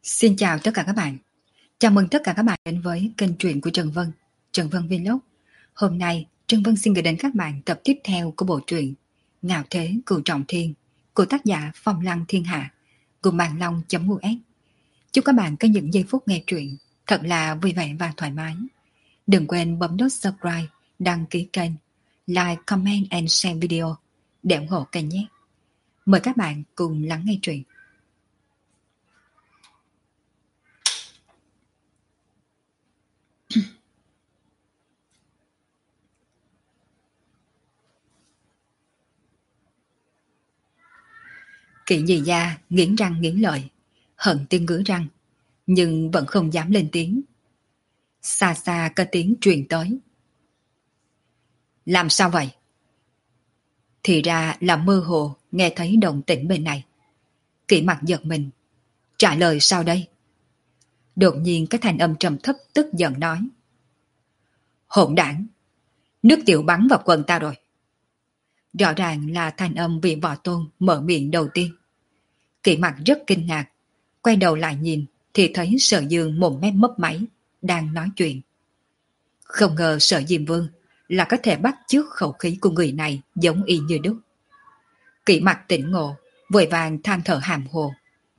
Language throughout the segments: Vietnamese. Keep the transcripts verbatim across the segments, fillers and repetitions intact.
Xin chào tất cả các bạn. Chào mừng tất cả các bạn đến với kênh truyện của Trần Vân, Trần Vân Vlog. Hôm nay, Trần Vân xin gửi đến các bạn tập tiếp theo của bộ truyện Ngạo Thế Cửu Trọng Thiên của tác giả Phong Lăng Thiên Hạ cùng bàn long.us. Chúc các bạn có những giây phút nghe truyện thật là vui vẻ và thoải mái. Đừng quên bấm nút subscribe, đăng ký kênh, like, comment and share video để ủng hộ kênh nhé. Mời các bạn cùng lắng nghe truyện. Kỵ nhì gia nghiến răng nghiến lợi, hận tiếng ngứa răng, nhưng vẫn không dám lên tiếng. Xa xa có tiếng truyền tới. Làm sao vậy? Thì ra là mơ hồ nghe thấy động tĩnh bên này. Kỵ mặt giật mình. Trả lời sao đây? Đột nhiên cái thanh âm trầm thấp tức giận nói. Hỗn đảng, nước tiểu bắn vào quần ta rồi. Rõ ràng là thanh âm vị võ tôn mở miệng đầu tiên. Kỵ mặt rất kinh ngạc, quay đầu lại nhìn thì thấy Sở Dương mồm mép mấp máy, đang nói chuyện. Không ngờ Sở Diêm Vương là có thể bắt chước khẩu khí của người này giống y như đúc. Kỵ mặt tỉnh ngộ, vội vàng than thở hàm hồ.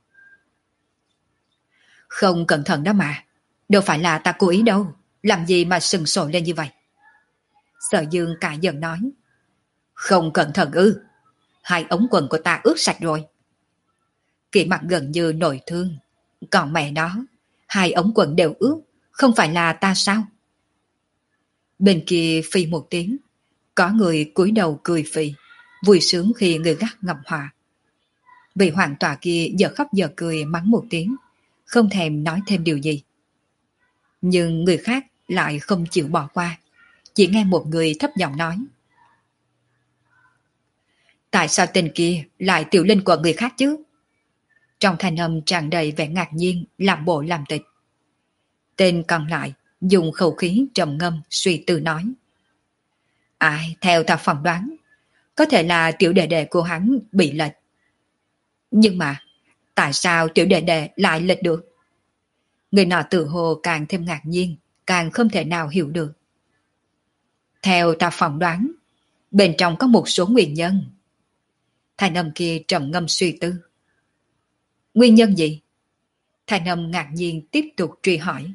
Không cẩn thận đó mà, đâu phải là ta cố ý đâu, làm gì mà sừng sội lên như vậy. Sở Dương cả giận nói. Không cẩn thận ư? Hai ống quần của ta ướt sạch rồi. Kỵ mặt gần như nổi thương. Còn mẹ nó, hai ống quần đều ướt, không phải là ta sao? Bên kia phi một tiếng, có người cúi đầu cười phì, vui sướng khi người gắt ngầm hòa. Vị hoàng tòa kia giờ khóc giờ cười mắng một tiếng, không thèm nói thêm điều gì. Nhưng người khác lại không chịu bỏ qua, chỉ nghe một người thấp giọng nói. Tại sao tên kia lại tiểu linh của người khác chứ? Trong thanh âm tràn đầy vẻ ngạc nhiên, làm bộ làm tịch. Tên còn lại dùng khẩu khí trầm ngâm suy tư nói. Ai, theo ta phỏng đoán, có thể là tiểu đệ đệ của hắn bị lệch. Nhưng mà, tại sao tiểu đệ đệ lại lệch được? Người nọ tự hồ càng thêm ngạc nhiên, càng không thể nào hiểu được. Theo ta phỏng đoán, bên trong có một số nguyên nhân. Thanh âm kia trầm ngâm suy tư. Nguyên nhân gì? Thanh âm ngạc nhiên tiếp tục truy hỏi.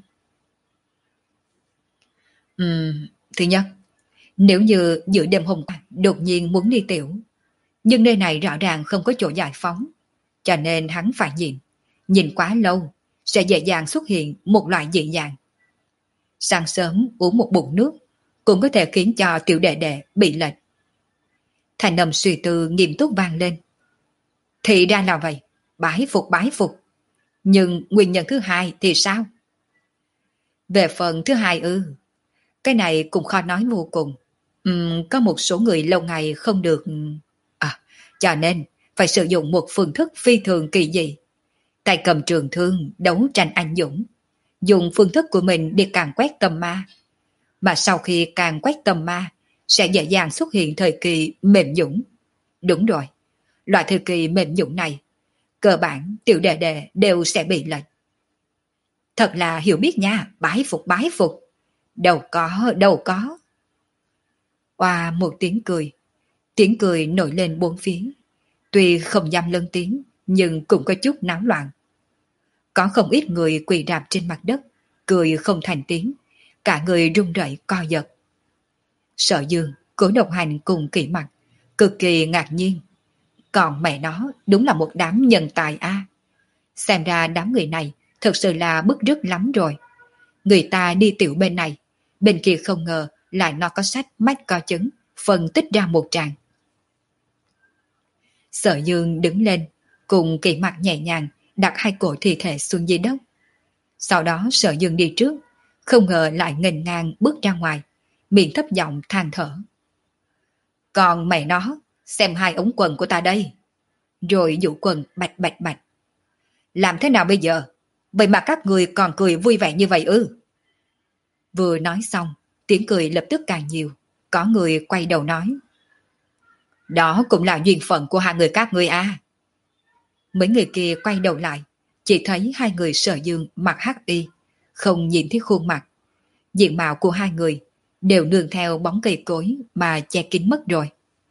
Ừm, thứ nhất, nếu như giữa đêm hôm qua đột nhiên muốn đi tiểu, nhưng nơi này rõ ràng không có chỗ giải phóng, cho nên hắn phải nhìn. Nhìn quá lâu, sẽ dễ dàng xuất hiện một loại dị dạng. Sáng sớm uống một bụng nước, cũng có thể khiến cho tiểu đệ đệ bị lệch. Thanh âm suy tư nghiêm túc vang lên. Thì ra là vậy, bái phục bái phục. Nhưng nguyên nhân thứ hai thì sao? Về phần thứ hai ư, cái này cũng khó nói vô cùng. Uhm, có một số người lâu ngày không được... À, cho nên phải sử dụng một phương thức phi thường kỳ dị. Tay cầm trường thương, đấu tranh anh dũng. Dùng phương thức của mình để càng quét tâm ma. Mà sau khi càng quét tâm ma, sẽ dễ dàng xuất hiện thời kỳ mềm dũng. Đúng rồi, loại thời kỳ mềm dũng này, cơ bản tiểu đệ đệ đều sẽ bị lệch. Thật là hiểu biết nha, bái phục bái phục. Đâu có, đâu có. Oa một tiếng cười. Tiếng cười nổi lên bốn phía. Tuy không dám lớn tiếng, nhưng cũng có chút náo loạn. Có không ít người quỳ rạp trên mặt đất, cười không thành tiếng, cả người run rẩy co giật. Sở Dương, Cố Độc Hành cùng Kỵ Mặt, cực kỳ ngạc nhiên. Còn mẹ nó đúng là một đám nhân tài a. À. Xem ra đám người này thật sự là bức rứt lắm rồi. Người ta đi tiểu bên này, bên kia không ngờ lại nó có sách mách co chứng, phân tích ra một tràng. Sở Dương đứng lên, cùng Kỵ Mặt nhẹ nhàng đặt hai cổ thi thể xuống dưới đất. Sau đó Sở Dương đi trước, không ngờ lại nghênh ngang bước ra ngoài, miệng thấp giọng than thở. Còn mẹ nó, xem hai ống quần của ta đây. Rồi dụ quần bạch bạch bạch. Làm thế nào bây giờ? Vậy mà các người còn cười vui vẻ như vậy ư? Vừa nói xong, tiếng cười lập tức càng nhiều. Có người quay đầu nói. Đó cũng là duyên phận của hai người các người à. Mấy người kia quay đầu lại, chỉ thấy hai người Sở Dương mặc hắc y, không nhìn thấy khuôn mặt. Diện mạo của hai người đều nương theo bóng cây cối mà che kín mất rồi.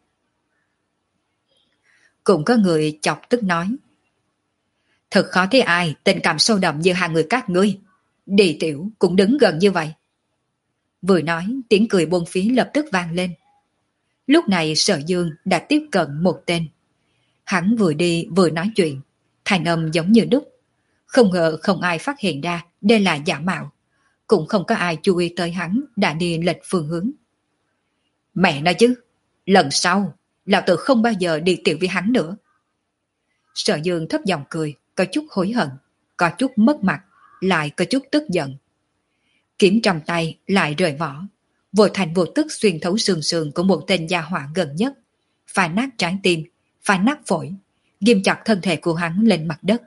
Cũng có người chọc tức nói: thật khó thấy ai tình cảm sâu đậm như hai người các ngươi. Đi tiểu cũng đứng gần như vậy. Vừa nói, tiếng cười buông phía lập tức vang lên. Lúc này Sở Dương đã tiếp cận một tên. Hắn vừa đi vừa nói chuyện, thanh âm giống như đúc. Không ngờ không ai phát hiện ra đây là giả mạo. Cũng không có ai chú ý tới hắn đã đi lệch phương hướng. Mẹ nói chứ, lần sau, lão tử không bao giờ đi tiểu với hắn nữa. Sở Dương thấp giọng cười, có chút hối hận, có chút mất mặt, lại có chút tức giận. Kiếm trong tay lại rời vỏ, vội thành vô tức xuyên thấu xương sườn của một tên gia hỏa gần nhất, phá nát trái tim, phá nát phổi, ghim chặt thân thể của hắn lên mặt đất.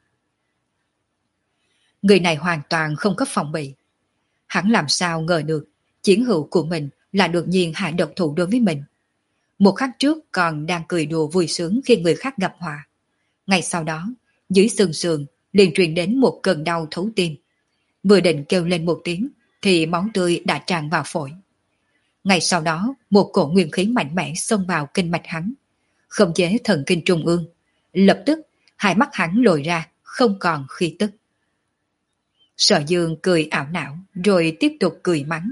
Người này hoàn toàn không có phòng bị. Hắn làm sao ngờ được chiến hữu của mình là đột nhiên hạ độc thủ đối với mình. Một khắc trước còn đang cười đùa vui sướng khi người khác gặp họa. Ngay sau đó, dưới xương sườn liền truyền đến một cơn đau thấu tim. Vừa định kêu lên một tiếng thì máu tươi đã tràn vào phổi. Ngay sau đó, một cổ nguyên khí mạnh mẽ xông vào kinh mạch hắn, khống chế thần kinh trung ương. Lập tức, hai mắt hắn lồi ra, không còn khí tức. Sở Dương cười ảo não, rồi tiếp tục cười mắng.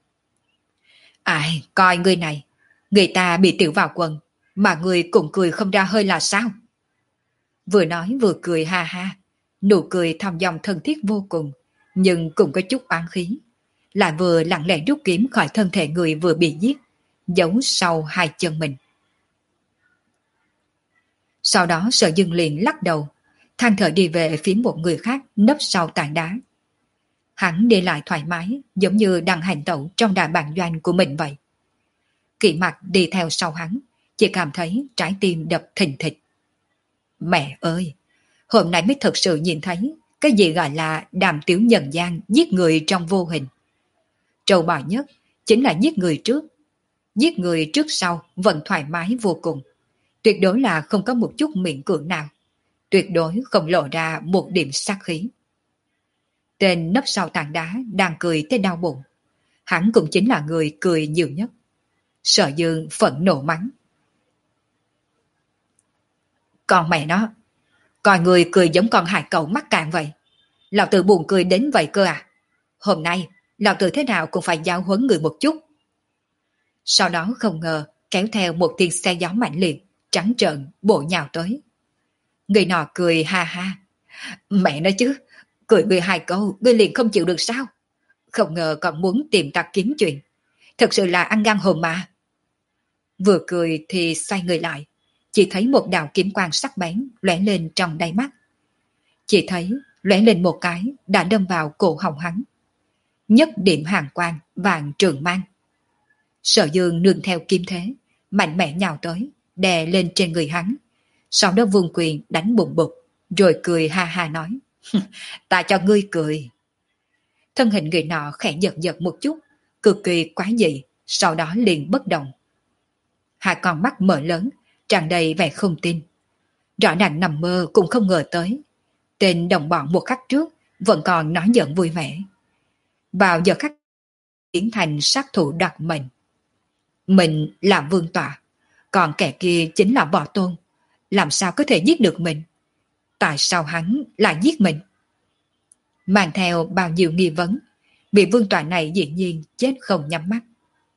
Ai, coi người này, người ta bị tiểu vào quần, mà người cũng cười không ra hơi là sao? Vừa nói vừa cười ha ha, nụ cười thong dong thân thiết vô cùng, nhưng cũng có chút oán khí. Lại vừa lặng lẽ rút kiếm khỏi thân thể người vừa bị giết, giấu sau hai chân mình. Sau đó Sở Dương liền lắc đầu, than thở đi về phía một người khác nấp sau tảng đá. Hắn đi lại thoải mái, giống như đang hành tẩu trong đại bản doanh của mình vậy. Kỷ Mặc đi theo sau hắn, chỉ cảm thấy trái tim đập thình thịch. Mẹ ơi, hôm nay mới thật sự nhìn thấy cái gì gọi là đàm tiếu nhân gian giết người trong vô hình. Trâu bò nhất chính là giết người trước. Giết người trước sau vẫn thoải mái vô cùng. Tuyệt đối là không có một chút miễn cưỡng nào. Tuyệt đối không lộ ra một điểm sát khí. Tên nấp sau tảng đá đang cười tới đau bụng. Hắn cũng chính là người cười nhiều nhất. Sở Dương phẫn nộ mắng. Còn mẹ nó, coi người cười giống con hải cẩu mắc cạn vậy. Lão tử buồn cười đến vậy cơ à? Hôm nay, lão tử thế nào cũng phải giáo huấn người một chút. Sau đó không ngờ, kéo theo một tiếng xe gió mạnh liệt, trắng trợn, bộ nhào tới. Người nọ cười ha ha. Mẹ nói chứ, cười người hai câu, người liền không chịu được sao? Không ngờ còn muốn tìm ta kiếm chuyện. Thật sự là ăn gan hùm mà. Vừa cười thì xoay người lại, chỉ thấy một đạo kiếm quang sắc bén lóe lên trong đáy mắt. Chỉ thấy lóe lên một cái đã đâm vào cổ họng hắn. Nhất điểm hàng quang vàng trường mang. Sở Dương nương theo kiếm thế, mạnh mẽ nhào tới, đè lên trên người hắn. Sau đó vung quyền đánh bụng bụt, rồi cười ha ha nói. Ta cho ngươi cười. Thân hình người nọ khẽ giật giật một chút, cực kỳ quái dị, sau đó liền bất động. Hai con mắt mở lớn, tràn đầy vẻ không tin. Rõ ràng nằm mơ cũng không ngờ tới. Tên đồng bọn một khắc trước vẫn còn nói giận vui vẻ. Vào giờ khắc biến thành sát thủ đặc mệnh. Mình là vương tọa, còn kẻ kia chính là võ tôn. Làm sao có thể giết được mình? Tại sao hắn lại giết mình? Mang theo bao nhiêu nghi vấn, vị vương tọa này dĩ nhiên chết không nhắm mắt.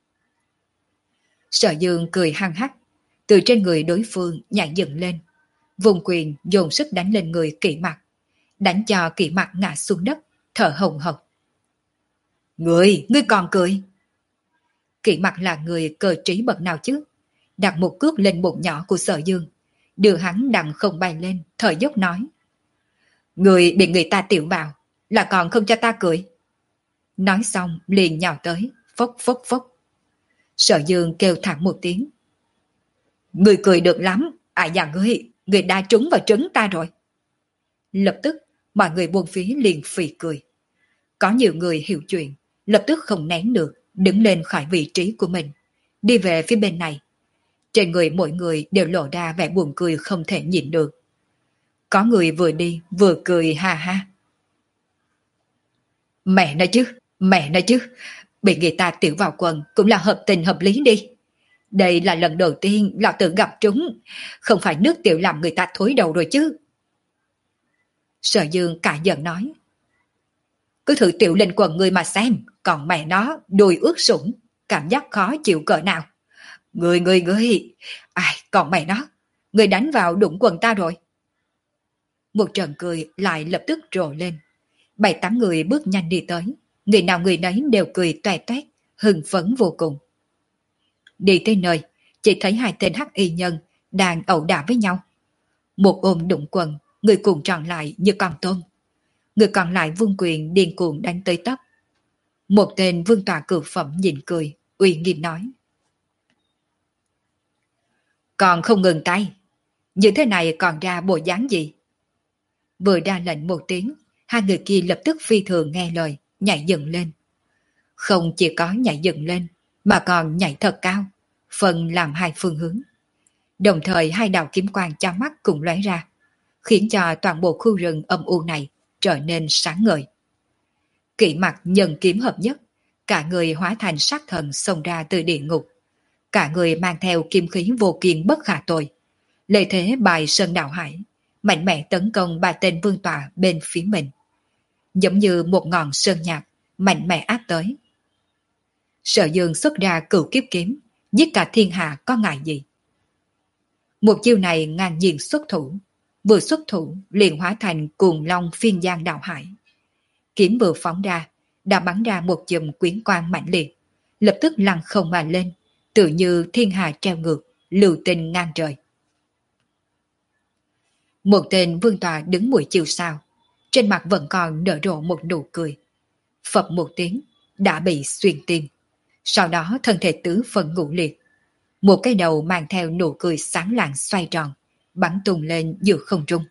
Sở Dương cười hăng hắc, từ trên người đối phương nhảy dựng lên, vùng quyền dồn sức đánh lên người Kỷ Mặc, đánh cho Kỷ Mặc ngã xuống đất, thở hồng hộc. Ngươi, ngươi còn cười? Kỷ Mặc là người cơ trí bậc nào chứ? Đặt một cước lên bụng nhỏ của Sở Dương, đưa hắn đằng không bay lên, thở dốc nói. Người bị người ta tiểu vào, là còn không cho ta cười. Nói xong liền nhào tới, phốc phốc phốc. Sở Dương kêu thẳng một tiếng. Người cười được lắm, à dạ ngươi, người đã trúng vào trứng ta rồi. Lập tức, mọi người buông phía liền phì cười. Có nhiều người hiểu chuyện, lập tức không nén được, đứng lên khỏi vị trí của mình, đi về phía bên này. Trên người mỗi người đều lộ ra vẻ buồn cười không thể nhịn được. Có người vừa đi vừa cười ha ha. Mẹ nói chứ, mẹ nói chứ, bị người ta tiểu vào quần cũng là hợp tình hợp lý đi. Đây là lần đầu tiên lão tử gặp chúng, không phải nước tiểu làm người ta thối đầu rồi chứ. Sở Dương cả giận nói. Cứ thử tiểu lên quần người mà xem, còn mẹ nó đùi ướt sũng, cảm giác khó chịu cỡ nào. Người người người, ai còn mẹ nó, người đánh vào đụng quần ta rồi. Một trận cười lại lập tức rộ lên. Bảy tám người bước nhanh đi tới, người nào người nấy đều cười toe toét, hưng phấn vô cùng. Đi tới nơi, chỉ thấy hai tên hắc y nhân đang ẩu đả với nhau. Một ôm đụng quần, người cùng tròn lại như con tôm. Người còn lại vung quyền điên cuồng đánh tới tấp. Một tên vương tọa cửu phẩm nhìn cười, uy nghiêm nói. Còn không ngừng tay, như thế này còn ra bộ dáng gì? Vừa ra lệnh một tiếng, hai người kia lập tức phi thường nghe lời, nhảy dựng lên. Không chỉ có nhảy dựng lên, mà còn nhảy thật cao, phân làm hai phương hướng. Đồng thời hai đạo kiếm quang chói mắt cùng lóe ra, khiến cho toàn bộ khu rừng âm u này trở nên sáng ngời. Kỵ mặt nhân kiếm hợp nhất, cả người hóa thành sát thần xông ra từ địa ngục. Cả người mang theo kim khí vô kiên bất khả tồi. Lợi thế bài sơn đảo hải, mạnh mẽ tấn công ba tên vương tọa bên phía mình. Giống như một ngọn sơn nhạc, mạnh mẽ áp tới. Sở Dương xuất ra cửu kiếp kiếm, giết cả thiên hạ có ngại gì. Một chiêu này ngang nhiên xuất thủ, vừa xuất thủ liền hóa thành cuồng long phiên giang đảo hải. Kiếm vừa phóng ra, đã bắn ra một chùm quyến quang mạnh liệt, lập tức lăn không mà lên, tự như thiên hà treo ngược, lưu tinh ngang trời. Một tên vương tọa đứng mũi chiều sao, trên mặt vẫn còn nở rộ một nụ cười. Phập một tiếng, đã bị xuyên tim. Sau đó thân thể tứ phần ngũ liệt. Một cái đầu mang theo nụ cười sáng lạng xoay tròn, bắn tung lên giữa không trung.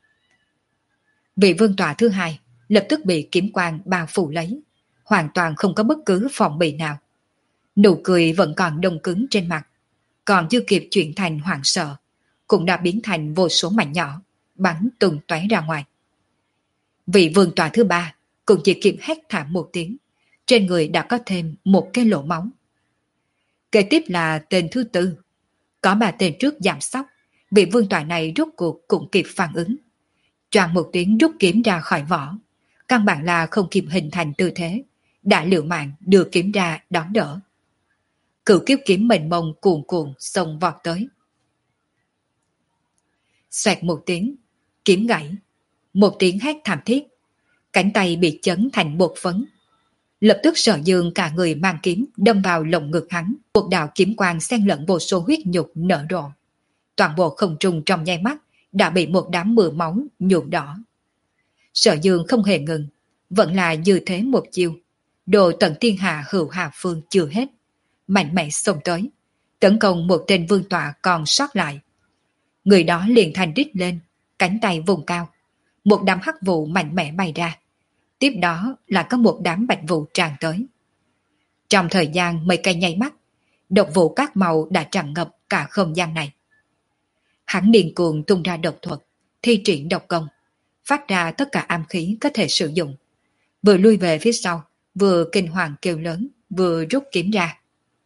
Vị vương tọa thứ hai lập tức bị kiếm quang bao phủ lấy, hoàn toàn không có bất cứ phòng bị nào. Nụ cười vẫn còn đông cứng trên mặt, còn chưa kịp chuyển thành hoảng sợ, cũng đã biến thành vô số mảnh nhỏ, bắn tung tóe ra ngoài. Vị vương tọa thứ ba cũng chỉ kịp hét thảm một tiếng, trên người đã có thêm một cái lỗ máu. Kế tiếp là tên thứ tư, có ba tên trước giảm sóc, vị vương tọa này rút cuộc cũng kịp phản ứng. Choàng một tiếng rút kiếm ra khỏi vỏ, căn bản là không kịp hình thành tư thế, đã liều mạng đưa kiếm ra đón đỡ. Cửu kiếp kiếm mênh mông cuồn cuộn xông vọt tới. Xoẹt một tiếng, kiếm gãy, một tiếng hét thảm thiết, cánh tay bị chấn thành bột phấn. Lập tức Sở Dương cả người mang kiếm đâm vào lồng ngực hắn, một đạo kiếm quang xen lẫn vô số huyết nhục nở rộ. Toàn bộ không trung trong nháy mắt đã bị một đám mưa máu nhuộm đỏ. Sở Dương không hề ngừng, vẫn là như thế một chiêu. Đồ tận thiên hạ hữu hà phương chưa hết, mạnh mẽ xông tới, tấn công một tên vương tọa còn sót lại. Người đó liền thành rít lên, cánh tay vùng cao, một đám hắc vụ mạnh mẽ bay ra. Tiếp đó là có một đám bạch vụ tràn tới. Trong thời gian mấy cây nháy mắt, độc vụ các màu đã tràn ngập cả không gian này. Hắn điên cuồng tung ra độc thuật, thi triển độc công, phát ra tất cả am khí có thể sử dụng. Vừa lui về phía sau, vừa kinh hoàng kêu lớn, vừa rút kiếm ra.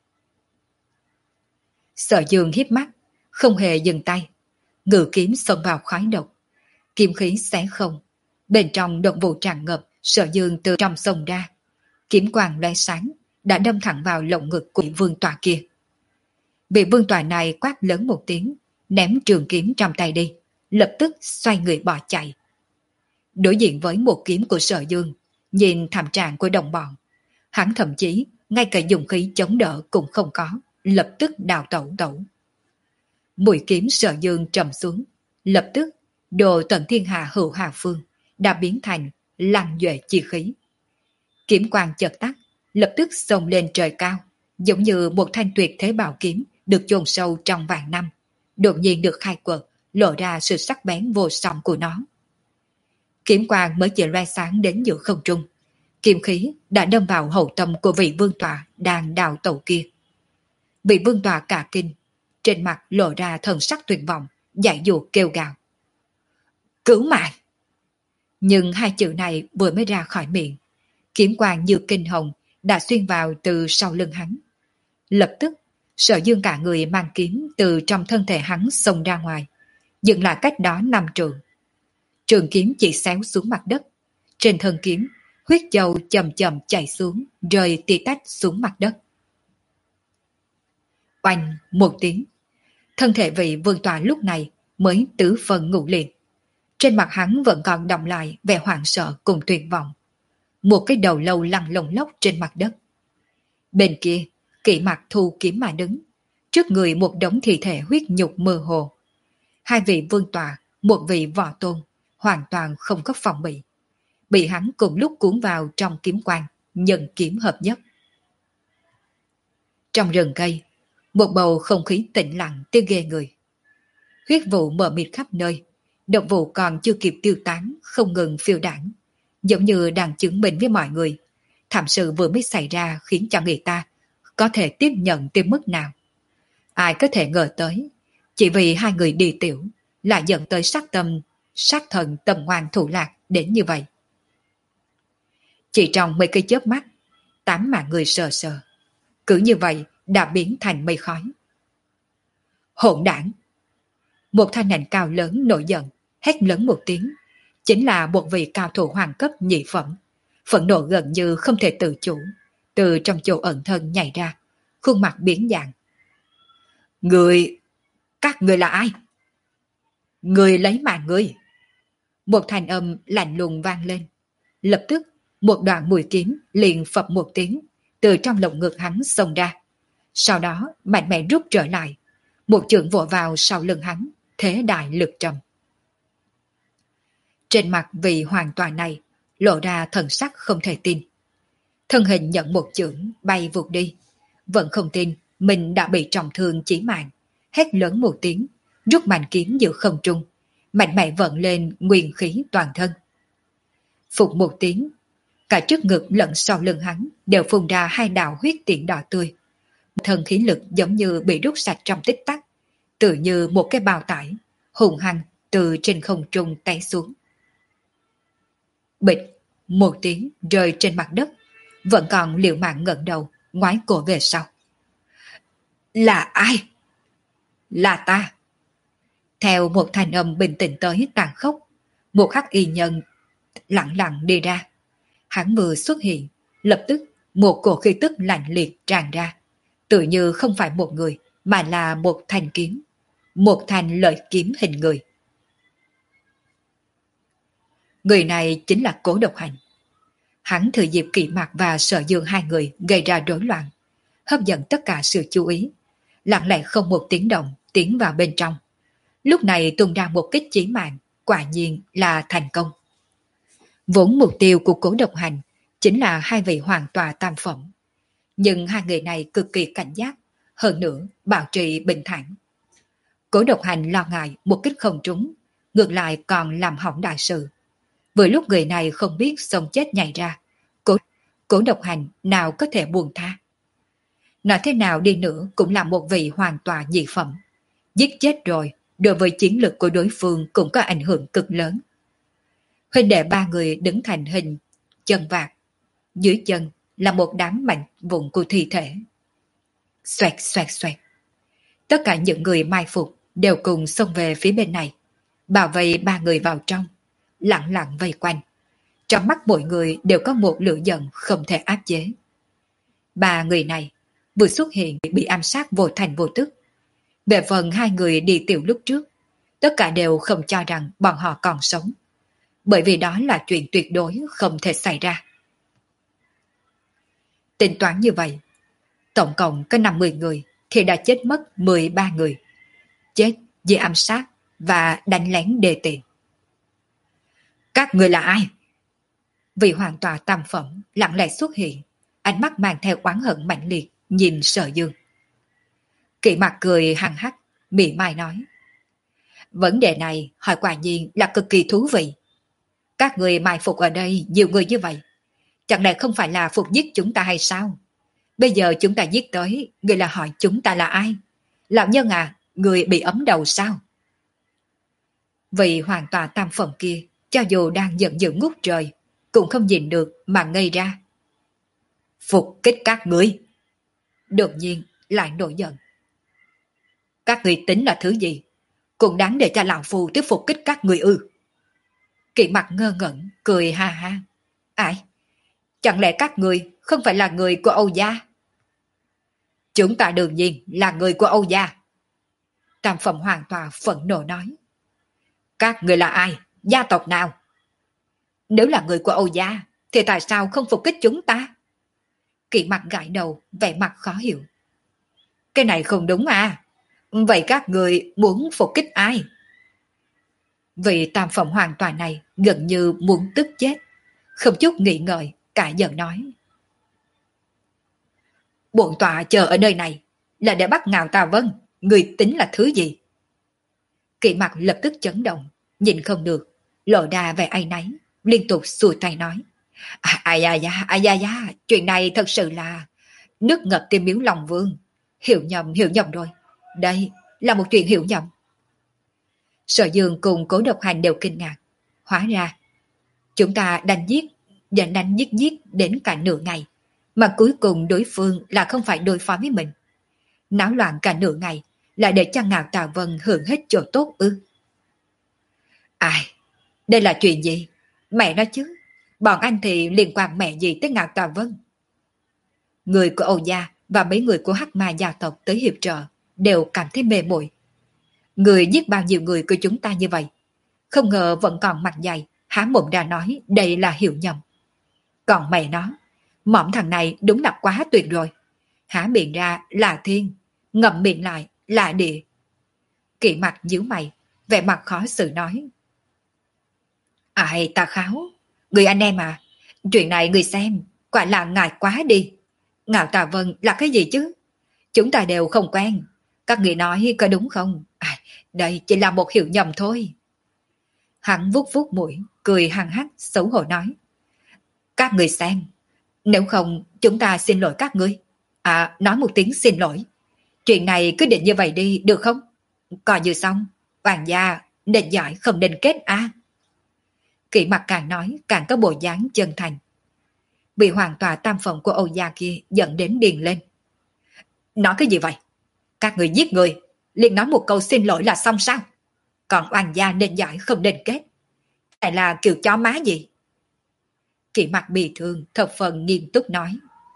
Sở Dương hiếp mắt, không hề dừng tay, ngự kiếm xông vào khói độc. Kiếm khí xé không, bên trong độc vụ tràn ngập. Sở Dương từ trong sông ra, kiếm quang lóe sáng, đã đâm thẳng vào lồng ngực của vương tọa kia. Vị vương tọa này quát lớn một tiếng, ném trường kiếm trong tay đi, lập tức xoay người bỏ chạy. Đối diện với một kiếm của Sở Dương, nhìn thảm trạng của đồng bọn, hắn thậm chí ngay cả dùng khí chống đỡ cũng không có, lập tức đào tẩu tẩu. Mũi kiếm Sở Dương trầm xuống, lập tức đồ tận thiên hạ hữu hà phương đã biến thành lăng duệ chi khí. Kiếm quang chợt tắt, lập tức xông lên trời cao, giống như một thanh tuyệt thế bảo kiếm được chôn sâu trong vạn năm, đột nhiên được khai quật, lộ ra sự sắc bén vô song của nó. Kiếm quang mới chỉ loe sáng đến giữa không trung, kiếm khí đã đâm vào hậu tâm của vị vương tọa đang đào tẩu kia. Vị vương tọa cả kinh, trên mặt lộ ra thần sắc tuyệt vọng, dại dụa kêu gào. Cứu mạng! Nhưng hai chữ này vừa mới ra khỏi miệng, kiếm quang như kinh hồng đã xuyên vào từ sau lưng hắn. Lập tức, Sở Dương cả người mang kiếm từ trong thân thể hắn xông ra ngoài, dừng lại cách đó năm trượng. Trường kiếm chỉ xéo xuống mặt đất. Trên thân kiếm, huyết châu chậm chậm chảy xuống, rơi tì tách xuống mặt đất. Oanh một tiếng, thân thể vị vương tọa lúc này mới tứ phần ngủ liền. Trên mặt hắn vẫn còn đọng lại vẻ hoảng sợ cùng tuyệt vọng. Một cái đầu lâu lăn lồng lốc trên mặt đất. Bên kia, Kỵ Mặc thu kiếm mà đứng, trước người một đống thi thể huyết nhục mơ hồ. Hai vị vương tọa, một vị võ tôn, hoàn toàn không có phòng bị. Bị hắn cùng lúc cuốn vào trong kiếm quang, nhân kiếm hợp nhất. Trong rừng cây, một bầu không khí tĩnh lặng tiêu ghê người. Huyết vụ mờ mịt khắp nơi, độc vụ còn chưa kịp tiêu tán, không ngừng phiêu đảng, giống như đang chứng minh với mọi người. Thảm sự vừa mới xảy ra khiến cho người ta có thể tiếp nhận tới mức nào. Ai có thể ngờ tới, chỉ vì hai người đi tiểu, lại dẫn tới sát tâm, sát thần tầm ngoan thủ lạc đến như vậy. Chỉ trong mấy cái chớp mắt, tám mạng người sờ sờ, cứ như vậy đã biến thành mây khói. Hỗn đảng! Một thanh niên cao lớn nổi giận, hét lớn một tiếng, chính là một vị cao thủ hoàng cấp nhị phẩm, phẫn nộ gần như không thể tự chủ, từ trong chỗ ẩn thân nhảy ra, khuôn mặt biến dạng. Người, các người là ai? Người lấy mạng người! Một thanh âm lạnh lùng vang lên, lập tức một đoạn mũi kiếm liền phập một tiếng từ trong lồng ngực hắn xông ra, sau đó mạnh mẽ rút trở lại, một chưởng vỗ vào sau lưng hắn, thế đại lực trầm. Trên mặt vị hoàn toàn này lộ ra thần sắc không thể tin. Thân hình nhận một chưởng bay vụt đi, vẫn không tin mình đã bị trọng thương chí mạng, hét lớn một tiếng, rút mạnh kiếm giữa không trung, mạnh mẽ vận lên nguyên khí toàn thân. Phục một tiếng, cả trước ngực lẫn sau lưng hắn đều phun ra hai đạo huyết tiễn đỏ tươi. Thần khí lực giống như bị rút sạch trong tích tắc, tự như một cái bao tải, hùng hăng từ trên không trung té xuống. Bịch, một tiếng rơi trên mặt đất, vẫn còn liều mạng ngẩng đầu, ngoái cổ về sau. Là ai? Là ta. Theo một thanh âm bình tĩnh tới tàn khốc, một hắc y nhân lặng lặng đi ra. Hắn vừa xuất hiện, lập tức một cổ khí tức lạnh liệt tràn ra, tự như không phải một người, mà là một thanh kiếm, một thanh lợi kiếm hình người. Người này chính là Cố Độc Hành. Hắn thừa dịp Kỵ Mặc và Sở Dương hai người gây ra rối loạn, hấp dẫn tất cả sự chú ý, lặng lẽ không một tiếng động tiến vào bên trong. Lúc này tung ra một kích chí mạng, quả nhiên là thành công. Vốn mục tiêu của Cố Độc Hành chính là hai vị hoàng tòa tam phẩm, nhưng hai người này cực kỳ cảnh giác, hơn nữa bảo trì bình thản. Cố Độc Hành lo ngại một kích không trúng, ngược lại còn làm hỏng đại sự. Vừa lúc người này không biết sống chết nhảy ra, Cố, Cố Độc Hành nào có thể buông tha. Nói thế nào đi nữa cũng là một vị hoàng tòa nhị phẩm, giết chết rồi, đối với chiến lược của đối phương cũng có ảnh hưởng cực lớn. Huynh đệ ba người đứng thành hình chân vạc, dưới chân là một đám mảnh vụn của thi thể. Xoẹt xoẹt xoẹt, tất cả những người mai phục đều cùng xông về phía bên này, bảo vệ ba người vào trong, lặng lặng vây quanh. Trong mắt mỗi người đều có một lửa giận không thể áp chế. Ba người này vừa xuất hiện bị ám sát vô thành vô tức. Về phần hai người đi tiểu lúc trước, tất cả đều không cho rằng bọn họ còn sống, bởi vì đó là chuyện tuyệt đối không thể xảy ra. Tính toán như vậy, tổng cộng có năm mươi người thì đã chết mất mười ba người, chết vì ám sát và đánh lén đề tiền. Các người là ai? Vị hoàng tòa tam phẩm lặng lẽ xuất hiện, ánh mắt mang theo oán hận mạnh liệt nhìn Sở Dương. Kỵ Mặc cười hằng hắc, mỉa mai nói: vấn đề này hỏi quả nhiên là cực kỳ thú vị. Các người mai phục ở đây nhiều người như vậy, chẳng lẽ không phải là phục giết chúng ta hay sao? Bây giờ chúng ta giết tới, người là hỏi chúng ta là ai? Lão nhân à, người bị ấm đầu sao? Vì hoàn tòa tam phẩm kia, cho dù đang giận dữ ngút trời, cũng không nhìn được mà ngây ra. Phục kích các ngươi! Đột nhiên lại nổi giận. Các ngươi tính là thứ gì? Cũng đáng để cho lão phu tiếp phục kích các ngươi ư? Kỵ mặt ngơ ngẩn, cười ha ha. Ai? Chẳng lẽ các ngươi không phải là người của Âu gia? Chúng ta đương nhiên là người của Âu gia. Tam phẩm hoàng tòa phẫn nộ nói. Các người là ai? Gia tộc nào? Nếu là người của Âu gia, thì tại sao không phục kích chúng ta? Kỵ mặt gãi đầu, vẻ mặt khó hiểu. Cái này không đúng à? Vậy các người muốn phục kích ai? Vị tam phẩm hoàng tòa này gần như muốn tức chết. Không chút nghĩ ngợi, cả giận nói. Bổn tòa chờ ở nơi này là để bắt Ngạo Tà Vân. Người tính là thứ gì? Kỵ mặt lập tức chấn động, nhìn không được, lộ ra vẻ áy náy, liên tục xua tay nói. À, ai da da, ai da da, chuyện này thật sự là nước ngập tim miếu lòng vương. Hiểu nhầm, hiểu nhầm rồi. Đây là một chuyện hiểu nhầm. Sở Dương cùng Cố Độc Hành đều kinh ngạc. Hóa ra, chúng ta đánh giết, đánh đánh giết giết đến cả nửa ngày, mà cuối cùng đối phương là không phải đối phó với mình. Náo loạn cả nửa ngày, lại để cho Ngạo Tà Vân hưởng hết chỗ tốt ư? Ai? Đây là chuyện gì? Mẹ nói chứ, bọn anh thì liên quan mẹ gì tới Ngạo Tà Vân? Người của Âu gia và mấy người của Hắc Ma gia tộc tới hiệp trợ đều cảm thấy mê muội. Người giết bao nhiêu người của chúng ta như vậy, không ngờ vẫn còn mặt dày, há mồm ra nói đây là hiểu nhầm. Còn mẹ nó, mỏm thằng này đúng là quá tuyệt rồi. Há miệng ra là thiên, ngậm miệng lại là địa. Kỵ mặt nhíu mày, vẻ mặt khó xử nói. Ai ta kháo, người anh em à, chuyện này người xem, quả là ngại quá đi. Ngạo Tà Vân là cái gì chứ? Chúng ta đều không quen. Các người nói có đúng không? À, đây chỉ là một hiểu nhầm thôi. Hắn vuốt vuốt mũi, cười hăng hắc, xấu hổ nói. Các người xem, nếu không chúng ta xin lỗi các ngươi. À, nói một tiếng xin lỗi. Chuyện này cứ định như vậy đi, được không? Coi như xong, hoàng gia nên giỏi không nên kết a. À. Kỵ mặt càng nói càng có bộ dáng chân thành. Bị hoàng tòa tam phẩm của Âu gia kia dẫn đến điền lên. Nói cái gì vậy? Các người giết người, liền nói một câu xin lỗi là xong sao? Còn hoàng gia nên giỏi không nên kết. Tại là kiểu chó má gì? Kỵ mặt bị thương, thập phần nghiêm túc nói.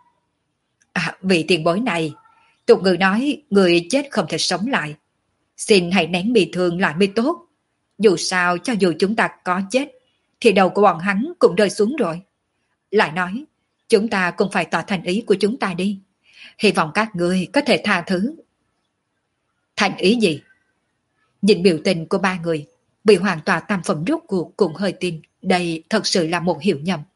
À, vị tiền bối này, tục người nói người chết không thể sống lại. Xin hãy nén bị thương lại mới tốt. Dù sao cho dù chúng ta có chết, thì đầu của bọn hắn cũng rơi xuống rồi. Lại nói, chúng ta cũng phải tỏ thành ý của chúng ta đi. Hy vọng các người có thể tha thứ. Thành ý gì? Nhìn biểu tình của ba người, bị hoàn tòa tam phẩm rốt cuộc cũng hơi tin đây thật sự là một hiểu nhầm.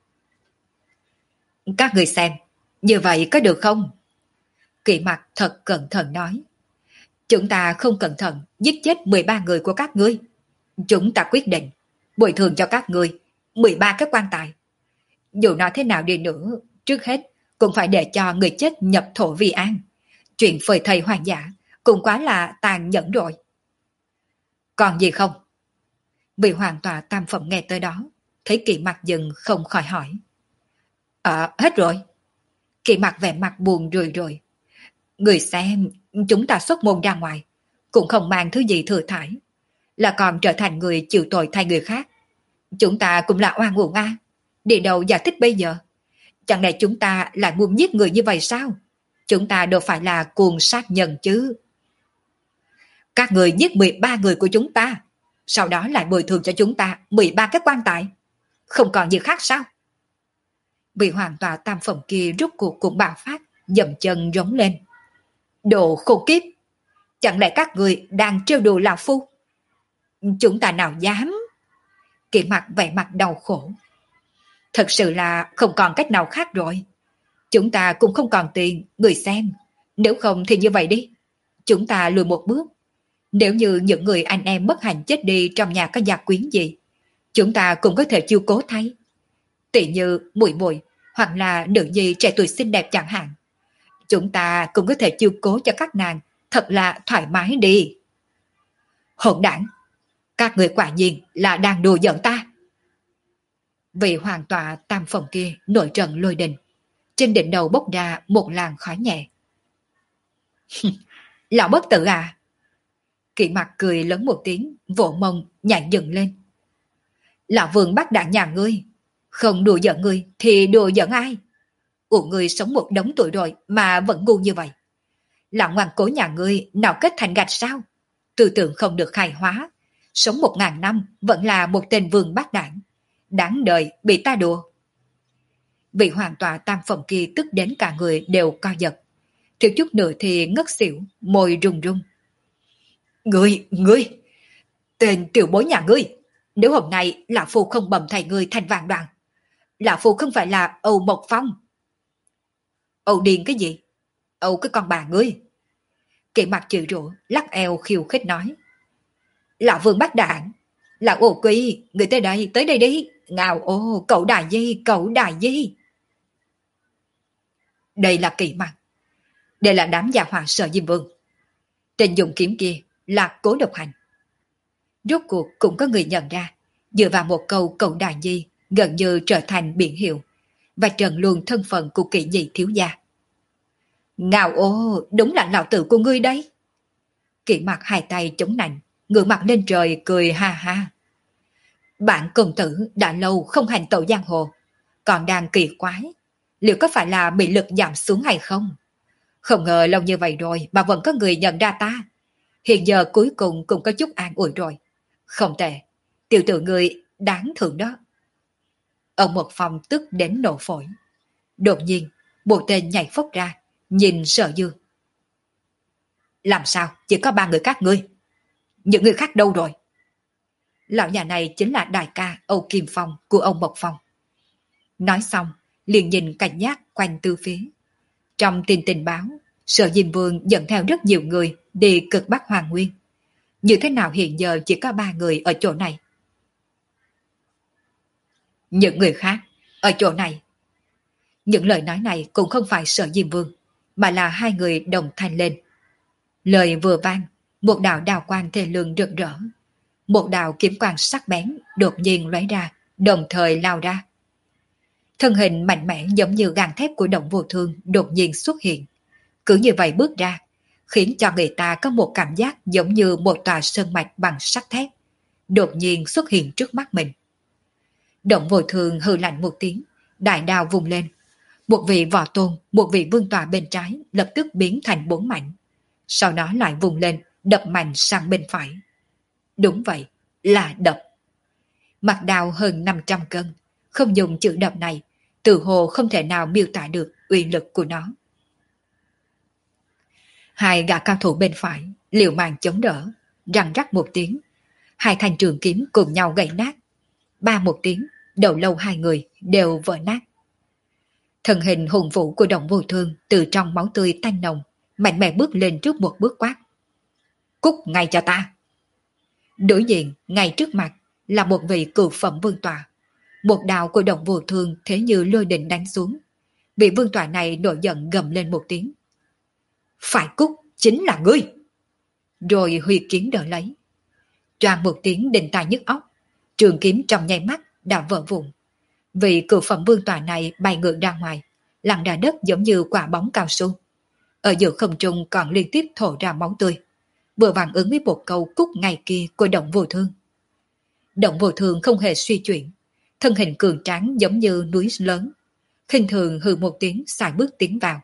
Các người xem, như vậy có được không? Kỵ mặt thật cẩn thận nói. Chúng ta không cẩn thận giết chết mười ba người của các ngươi. Chúng ta quyết định bồi thường cho các ngươi mười ba cái quan tài. Dù nói thế nào đi nữa, trước hết cũng phải để cho người chết nhập thổ vì an. Chuyện phơi thầy hoàng giả cũng quá là tàn nhẫn rồi. Còn gì không? Vị hoàng tòa tam phẩm nghe tới đó, thấy Kỵ mặt dừng không khỏi hỏi. Ờ, hết rồi. Kỵ mặt vẻ mặt buồn rười rồi. Người xem, chúng ta xuất môn ra ngoài, cũng không mang thứ gì thừa thải, là còn trở thành người chịu tội thay người khác. Chúng ta cũng là oan uổng a. Đi đâu giải thích bây giờ? Chẳng lẽ chúng ta lại muốn giết người như vậy sao? Chúng ta đâu phải là cuồng sát nhân chứ. Các người giết mười ba người của chúng ta, sau đó lại bồi thường cho chúng ta mười ba cái quan tài. Không còn gì khác sao? Vị hoàng tòa tam phẩm kia rút cuộc cũng bạo phát, dậm chân rống lên. Đồ khổ kiếp! Chẳng lẽ các người đang trêu đùa lão phu? Chúng ta nào dám? Kỵ mặt vẻ mặt đau khổ. Thật sự là không còn cách nào khác rồi. Chúng ta cũng không còn tiền, người xem. Nếu không thì như vậy đi. Chúng ta lùi một bước. Nếu như những người anh em bất hạnh chết đi trong nhà có gia quyến gì, chúng ta cũng có thể chiêu cố thay. Tỷ như muội muội hoặc là nữ nhi trẻ tuổi xinh đẹp chẳng hạn. Chúng ta cũng có thể chiêu cố cho các nàng thật là thoải mái đi. Hỗn đảng! Các người quả nhiên là đang đùa giỡn ta. Vị hoàng tọa tam phòng kia nổi trận lôi đình. Trên đỉnh đầu bốc ra một làn khói nhẹ. Lão bất tử à? Kỵ mặt cười lớn một tiếng, vỗ mông nhảy dựng lên. Lão vương bắt đạn nhà ngươi, không đùa giỡn ngươi thì đùa giỡn ai? Ủa ngươi sống một đống tuổi rồi mà vẫn ngu như vậy. Lão ngoan cố nhà ngươi nào kết thành gạch sao? Tư tưởng không được khai hóa, sống một ngàn năm vẫn là một tên vương bắt đạn. Đáng đời bị ta đùa. Vị hoàng tọa tam phòng kia tức đến cả người đều co giật. Thiếu chút nữa thì ngất xỉu, môi run run. Ngươi, ngươi, tên tiểu bối nhà ngươi, nếu hôm nay Lão Phu không bầm thầy ngươi thành vàng đoàn, Lão Phu không phải là Âu Mộc Phong. Âu điên cái gì? Âu cái con bà ngươi. Kỵ mặt chịu rủa, lắc eo khiêu khích nói. Lão Vương bắt đạn, Lão Ô Quy, người tới đây, tới đây đi. Ngào ô, cậu đại di, cậu đại di. Đây là Kỵ mặt. Đây là đám gia hoàng Sở Diêm Vương. Tên dùng kiếm kia là Cố Độc Hành. Rốt cuộc cũng có người nhận ra, dựa vào một câu cậu đại di gần như trở thành biển hiệu và trần luôn thân phận của Kỵ nhị thiếu gia. Ngào ô, đúng là lão tử của ngươi đấy. Kỵ mặt hai tay chống nạnh, ngửa mặt lên trời cười ha ha. Bạn công tử đã lâu không hành tẩu giang hồ, còn đang kỳ quái, liệu có phải là bị lực giảm xuống hay không? Không ngờ lâu như vậy rồi mà vẫn có người nhận ra ta. Hiện giờ cuối cùng cũng có chút an ủi rồi. Không tệ, tiểu tử người đáng thưởng đó. Ông một phòng tức đến nổ phổi. Đột nhiên, một tên nhảy phốc ra, nhìn Sở Dương. Làm sao, chỉ có ba người các ngươi? Những người khác đâu rồi? Lão nhà này chính là đại ca Âu Kim Phong của ông Mộc Phong. Nói xong, liền nhìn cảnh giác quanh tư phía. Trong tin tình báo, Sở Diêm Vương dẫn theo rất nhiều người đi cực Bắc Hoàng Nguyên. Như thế nào hiện giờ chỉ có ba người ở chỗ này? Những người khác ở chỗ này. Những lời nói này cũng không phải Sở Diêm Vương, mà là hai người đồng thanh lên. Lời vừa vang, một đạo đào quang thê lương rực rỡ. Một đạo kiếm quang sắc bén đột nhiên lóe ra, đồng thời lao ra. Thân hình mạnh mẽ giống như gang thép của Động Vô Thương đột nhiên xuất hiện. Cứ như vậy bước ra, khiến cho người ta có một cảm giác giống như một tòa sơn mạch bằng sắt thép, đột nhiên xuất hiện trước mắt mình. Động Vô Thương hừ lạnh một tiếng, đại đao vùng lên. Một vị võ tôn, một vị vương tọa bên trái lập tức biến thành bốn mảnh. Sau đó lại vùng lên, đập mạnh sang bên phải. Đúng vậy, là đập. Mặt đao hơn năm trăm cân, không dùng chữ đập này, từ hồ không thể nào miêu tả được uy lực của nó. Hai gã cao thủ bên phải liều mạng chống đỡ, răng rắc một tiếng, hai thanh trường kiếm cùng nhau gãy nát. Ba một tiếng, đầu lâu hai người đều vỡ nát. Thân hình hùng vũ của Động Vô Thương từ trong máu tươi tanh nồng, mạnh mẽ bước lên trước một bước quát. Cút ngay cho ta! Đối diện, ngay trước mặt, là một vị cửu phẩm vương tọa. Một đao của Động Vô Thương thế như lôi đình đánh xuống. Vị vương tọa này nổi giận gầm lên một tiếng. Phải cút, chính là ngươi! Rồi huy kiếm đỡ lấy. Choàng một tiếng đình tai nhức óc, trường kiếm trong nháy mắt đã vỡ vụn. Vị cửu phẩm vương tọa này bay ngược ra ngoài, lăn ra đất giống như quả bóng cao su. Ở giữa không trung còn liên tiếp thổ ra máu tươi, vừa vặn ứng với một câu cút ngày kia của Động Vô Thương. Động Vô Thương không hề suy chuyển, thân hình cường tráng giống như núi lớn, khinh thường hừ một tiếng xài bước tiến vào.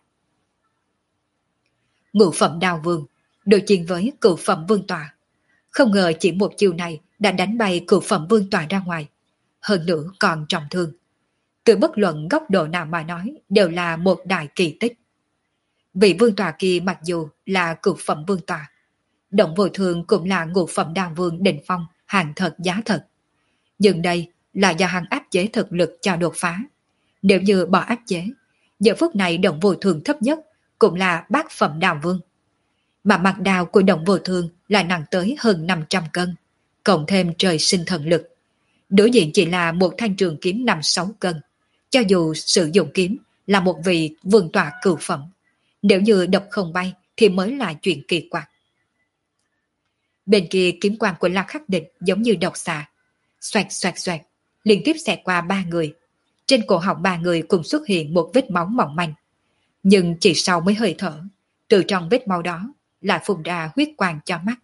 Ngũ phẩm đao vương đối chiến với cửu phẩm vương tọa, không ngờ chỉ một chiều này đã đánh bay cửu phẩm vương tọa ra ngoài, hơn nữa còn trọng thương. Từ bất luận góc độ nào mà nói đều là một đại kỳ tích. Vị vương tọa kia mặc dù là cửu phẩm vương tọa, Động Vô Thương cũng là ngũ phẩm đao vương đỉnh phong, hàng thật giá thật. Nhưng đây là do hàng áp chế thực lực cho đột phá. Nếu như bỏ áp chế, giờ phút này Động Vô Thương thấp nhất cũng là bát phẩm đao vương. Mà mặt đao của Động Vô Thương lại nặng tới hơn năm trăm cân, cộng thêm trời sinh thần lực. Đối diện chỉ là một thanh trường kiếm năm sáu cân. Cho dù sử dụng kiếm là một vị vương tọa cửu phẩm, nếu như đập không bay thì mới là chuyện kỳ quặc. Bên kia kiếm quang của La Khắc Địch giống như độc xà, xoẹt xoẹt xoẹt, liên tiếp xẹt qua ba người. Trên cổ họng ba người cùng xuất hiện một vết máu mỏng manh. Nhưng chỉ sau mấy hơi thở, từ trong vết máu đó lại phun ra huyết quang cho mắt.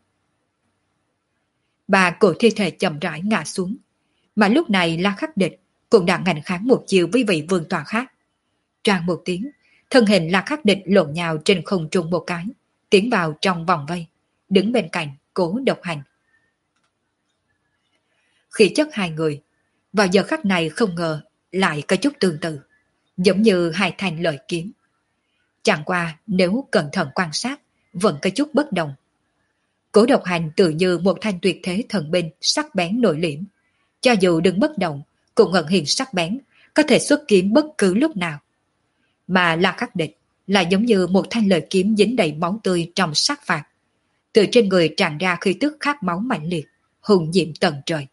Ba cổ thi thể chậm rãi ngã xuống, mà lúc này La Khắc Địch cũng đã ngành kháng một chiều với vị vương tọa khác. Choang một tiếng, thân hình La Khắc Địch lộn nhào trên không trung một cái, tiến vào trong vòng vây, đứng bên cạnh Cố Độc Hành. Khí chất hai người vào giờ khắc này không ngờ lại có chút tương tự, giống như hai thanh lợi kiếm. Chẳng qua nếu cẩn thận quan sát vẫn có chút bất đồng. Cố Độc Hành tự như một thanh tuyệt thế thần binh sắc bén nội liễm, cho dù đứng bất động cũng ngẩn hiện sắc bén, có thể xuất kiếm bất cứ lúc nào. Mà La Khắc Địch là giống như một thanh lợi kiếm dính đầy máu tươi trong sát phạt, từ trên người tràn ra khí tức khát máu mạnh liệt, hùng diệm tận trời.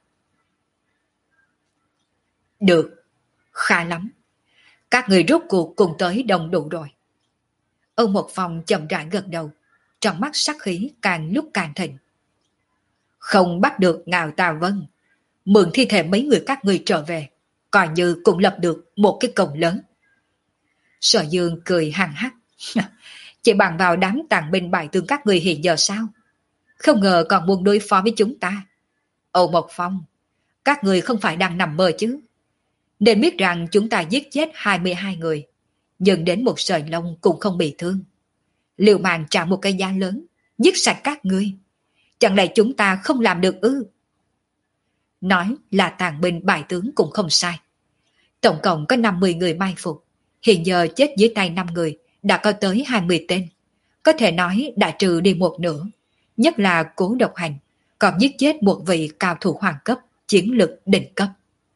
Được, khá lắm. Các người rốt cuộc cùng tới đồng đủ rồi. Âu Một Phong chậm rãi gật đầu, trong mắt sắc khí càng lúc càng thịnh. Không bắt được Ngạo Tà Vân, mượn thi thể mấy người các người trở về, coi như cũng lập được một cái công lớn. Sở Dương cười hằng hắc. Chỉ bằng vào đám tàn binh bại tướng các người hiện giờ sao? Không ngờ còn muốn đối phó với chúng ta. Âu Mộc Phong, các người không phải đang nằm mơ chứ? Nên biết rằng chúng ta giết chết hai mươi hai người, nhưng đến một sợi lông cũng không bị thương. Liều mạng trả một cái giá lớn, giết sạch các ngươi. Chẳng lẽ chúng ta không làm được ư? Nói là tàn binh bại tướng cũng không sai. Tổng cộng có năm mươi người mai phục, hiện giờ chết dưới tay năm người đã có tới hai mươi tên. Có thể nói đã trừ đi một nửa, nhất là Cố Độc Hành, còn giết chết một vị cao thủ hoàng cấp, chiến lực đỉnh cấp.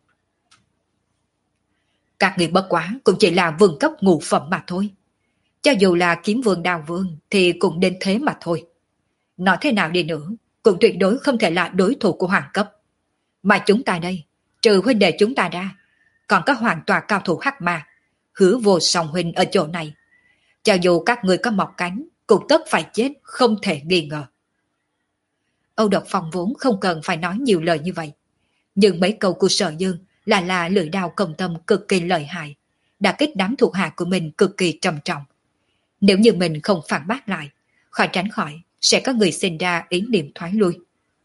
Các người bất quá cũng chỉ là vương cấp ngũ phẩm mà thôi. Cho dù là kiếm vương đào vương thì cũng đến thế mà thôi. Nói thế nào đi nữa, cũng tuyệt đối không thể là đối thủ của hoàng cấp. Mà chúng ta đây, trừ huynh đệ chúng ta ra, còn có hoàng tòa cao thủ hắc ma, Hứa Vô Song huynh ở chỗ này. Cho dù các người có mọc cánh, cũng tất phải chết, không thể nghi ngờ. Âu Độc Phong vốn không cần phải nói nhiều lời như vậy. Nhưng mấy câu của Sở Dương là là lưỡi đao công tâm cực kỳ lợi hại, đã kích đám thuộc hạ của mình cực kỳ trầm trọng. Nếu như mình không phản bác lại, khỏi tránh khỏi sẽ có người sinh ra ý niệm thoái lui.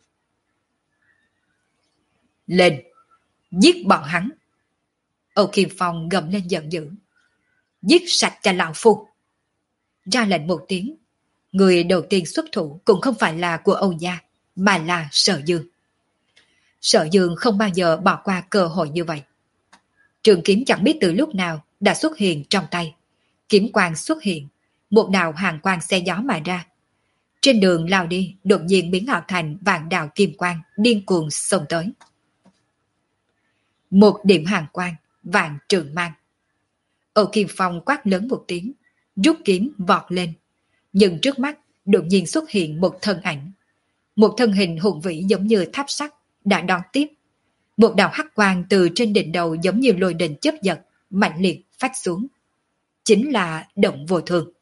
Lên, giết bọn hắn! Âu Kim Phong gầm lên giận dữ. Giết sạch cho lão phu! Ra lệnh một tiếng, người đầu tiên xuất thủ cũng không phải là của Âu gia, mà là Sở Dương. Sở Dương không bao giờ bỏ qua cơ hội như vậy. Trường kiếm chẳng biết từ lúc nào đã xuất hiện trong tay. Kiếm quang xuất hiện, một đạo hàng quang xe gió mà ra. Trên đường lao đi, đột nhiên biến ảo thành vạn đạo kim quang điên cuồng xông tới. Một điểm hàng quang, vạn trường mang. Âu Kim Phong quát lớn một tiếng, rút kiếm vọt lên. Nhưng trước mắt đột nhiên xuất hiện một thân ảnh. Một thân hình hùng vĩ giống như tháp sắt đã đón tiếp. Một đạo hắc quang từ trên đỉnh đầu giống như lôi đình chớp giật, mạnh liệt phát xuống. Chính là Động Vô Thường.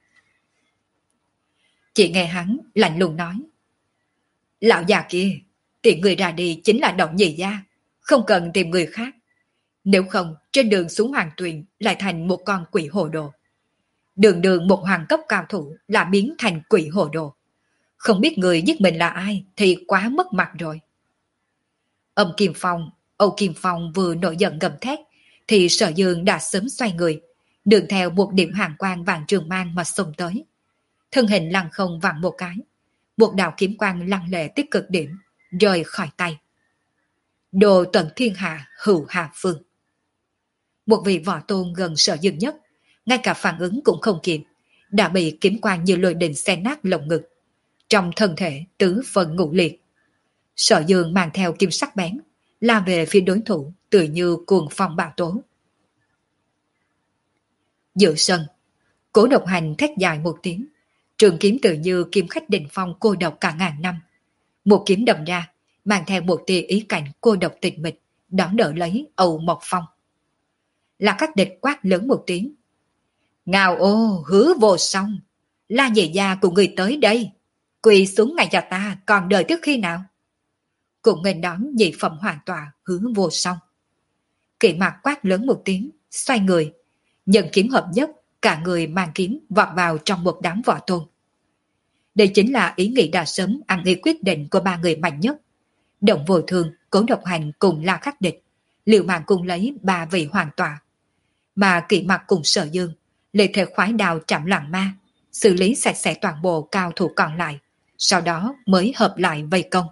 Chỉ nghe hắn lạnh lùng nói. Lão già kia, tiện người ra đi chính là Động Nhị gia, không cần tìm người khác. Nếu không, trên đường xuống Hoàng Tuyền lại thành một con quỷ hồ đồ. Đường đường một hoàng cấp cao thủ là biến thành quỷ hồ đồ. Không biết người giết mình là ai thì quá mất mặt rồi. Âm Kim Phong, Âu Kim Phong vừa nổi giận gầm thét thì Sở Dương đã sớm xoay người, đường theo một điểm hàng quang vàng trường mang mà xông tới. Thân hình lăng không vặn một cái, một đạo kiếm quang lăng lệ tiếp cực điểm, rời khỏi tay. Đồ tận thiên hạ hữu hạ phương. Một vị võ tôn gần Sở Dương nhất, ngay cả phản ứng cũng không kịp, đã bị kiếm quang như lôi đình xé nát lồng ngực. Trong thân thể tứ phần ngũ liệt. Sở Dương mang theo kim sắc bén, la về phía đối thủ tự như cuồng phong bão tố. Giữa sân, Cố Độc Hành thét dài một tiếng, trường kiếm tự như kiếm khách đỉnh phong cô độc cả ngàn năm. Một kiếm đâm ra, mang theo một tia ý cảnh cô độc tịch mịch, đón đỡ lấy Âu Mộc Phong. Là các địch quát lớn một tiếng. Ngao ô, Hứa Vô Song, La Nhị gia của người tới đây. Quỳ xuống ngay cho ta, còn đợi tới khi nào? Cùng nghênh đón nhị phẩm hoàn tọa hướng vô song. Kỵ mặt quát lớn một tiếng, xoay người, nhận kiếm hợp nhất, cả người mang kiếm vọt vào trong một đám võ tôn. Đây chính là ý nghĩ đã sớm ăn ý quyết định của ba người mạnh nhất. Động Vô Thương, Cố Độc Hành cùng La Khắc Địch, liều mạng cùng lấy ba vị hoàn tọa. Mà Kỵ mặt cùng Sở Dương, lệ thể khoái đào chạm loạn ma, xử lý sạch sẽ toàn bộ cao thủ còn lại, sau đó mới hợp lại vây công.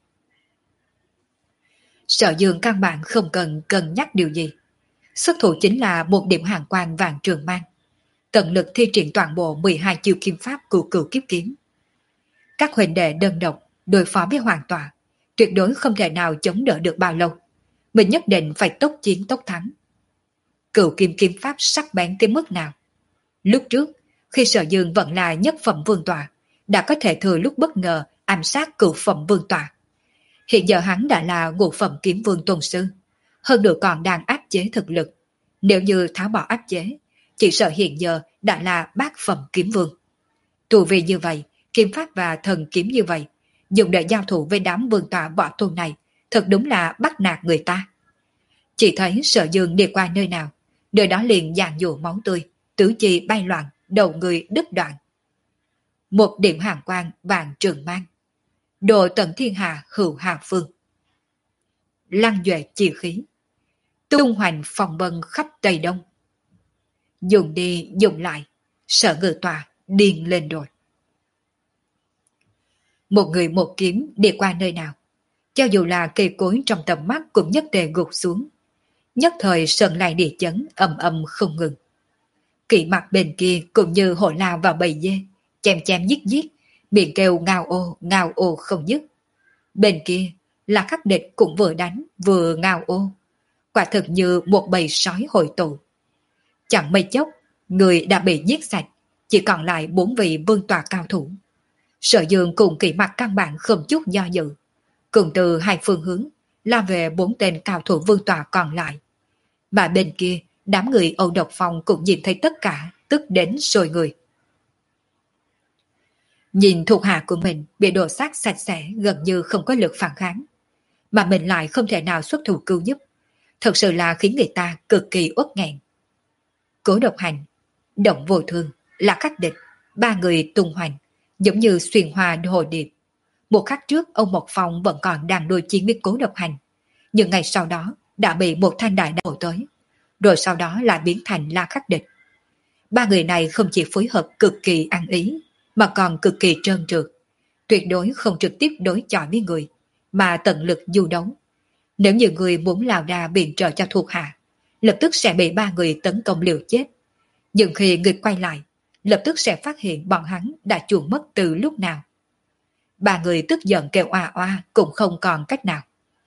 Sở Dương căn bản không cần cân nhắc điều gì. Xuất thủ chính là một điểm hàng quan vàng trường mang. Tận lực thi triển toàn bộ mười hai chiêu kim pháp của cửu kiếp kiếm. Các huynh đệ đơn độc đối phó với hoàn tọa, tuyệt đối không thể nào chống đỡ được bao lâu. Mình nhất định phải tốc chiến tốc thắng. Cửu kim kim pháp sắc bén tới mức nào? Lúc trước, khi Sở Dương vẫn là nhất phẩm vương tọa, đã có thể thừa lúc bất ngờ ám sát cửu phẩm vương tọa. Hiện giờ hắn đã là ngũ phẩm kiếm vương tôn sư, hơn nữa còn đang áp chế thực lực. Nếu như tháo bỏ áp chế, chỉ sợ hiện giờ đã là bát phẩm kiếm vương. Tù vì như vậy, kiếm pháp và thần kiếm như vậy, dùng để giao thủ với đám vương tọa võ tôn này, thật đúng là bắt nạt người ta. Chỉ thấy Sở Dương đi qua nơi nào, nơi đó liền giàn dụ máu tươi, tứ chi bay loạn, đầu người đứt đoạn. Một điểm hàng quang vàng trường mang, độ tận thiên hạ hữu hà phương. Lăng duệ chi khí, tung hoành phòng vân khắp Tây Đông. Dùng đi dùng lại, Sở Ngự Tọa điên lên rồi. Một người một kiếm đi qua nơi nào, cho dù là cây cối trong tầm mắt cũng nhất tề gục xuống. Nhất thời sơn lại địa chấn ầm ầm không ngừng. Kỵ mặt bên kia cũng như hổ lao vào bầy dê, chém chém giết giết, miệng kêu ngao ô ngao ô không dứt. Bên kia là Khắc Địch cũng vừa đánh vừa ngao ô, quả thực như một bầy sói hội tụ. Chẳng mấy chốc, người đã bị giết sạch, chỉ còn lại bốn vị vương tọa cao thủ. Sở Dương cùng Kỵ mặt căn bản không chút do dự, cùng từ hai phương hướng lao về bốn tên cao thủ vương tọa còn lại. Mà bên kia, đám người Âu Độc Phong cũng nhìn thấy tất cả, tức đến sôi người. Nhìn thuộc hạ của mình bị đổ xác sạch sẽ, gần như không có lực phản kháng, mà mình lại không thể nào xuất thủ cứu giúp, thật sự là khiến người ta cực kỳ uất nghẹn. Cố Độc Hành, Động Vô Thương, La Khắc Địch, ba người tung hoành, giống như xuyên hoa hồ điệp. Một khắc trước ông Mộc Phong vẫn còn đang đối chiến với Cố Độc Hành, nhưng ngày sau đó đã bị một thanh đại đao tới, rồi sau đó lại biến thành La Khắc Địch. Ba người này không chỉ phối hợp cực kỳ ăn ý, mà còn cực kỳ trơn trượt, tuyệt đối không trực tiếp đối chọi với người, mà tận lực du đấu. Nếu như người muốn lao ra viện trợ cho thuộc hạ, lập tức sẽ bị ba người tấn công liều chết. Nhưng khi người quay lại, lập tức sẽ phát hiện bọn hắn đã chuồn mất từ lúc nào. Ba người tức giận kêu oa oa cũng không còn cách nào.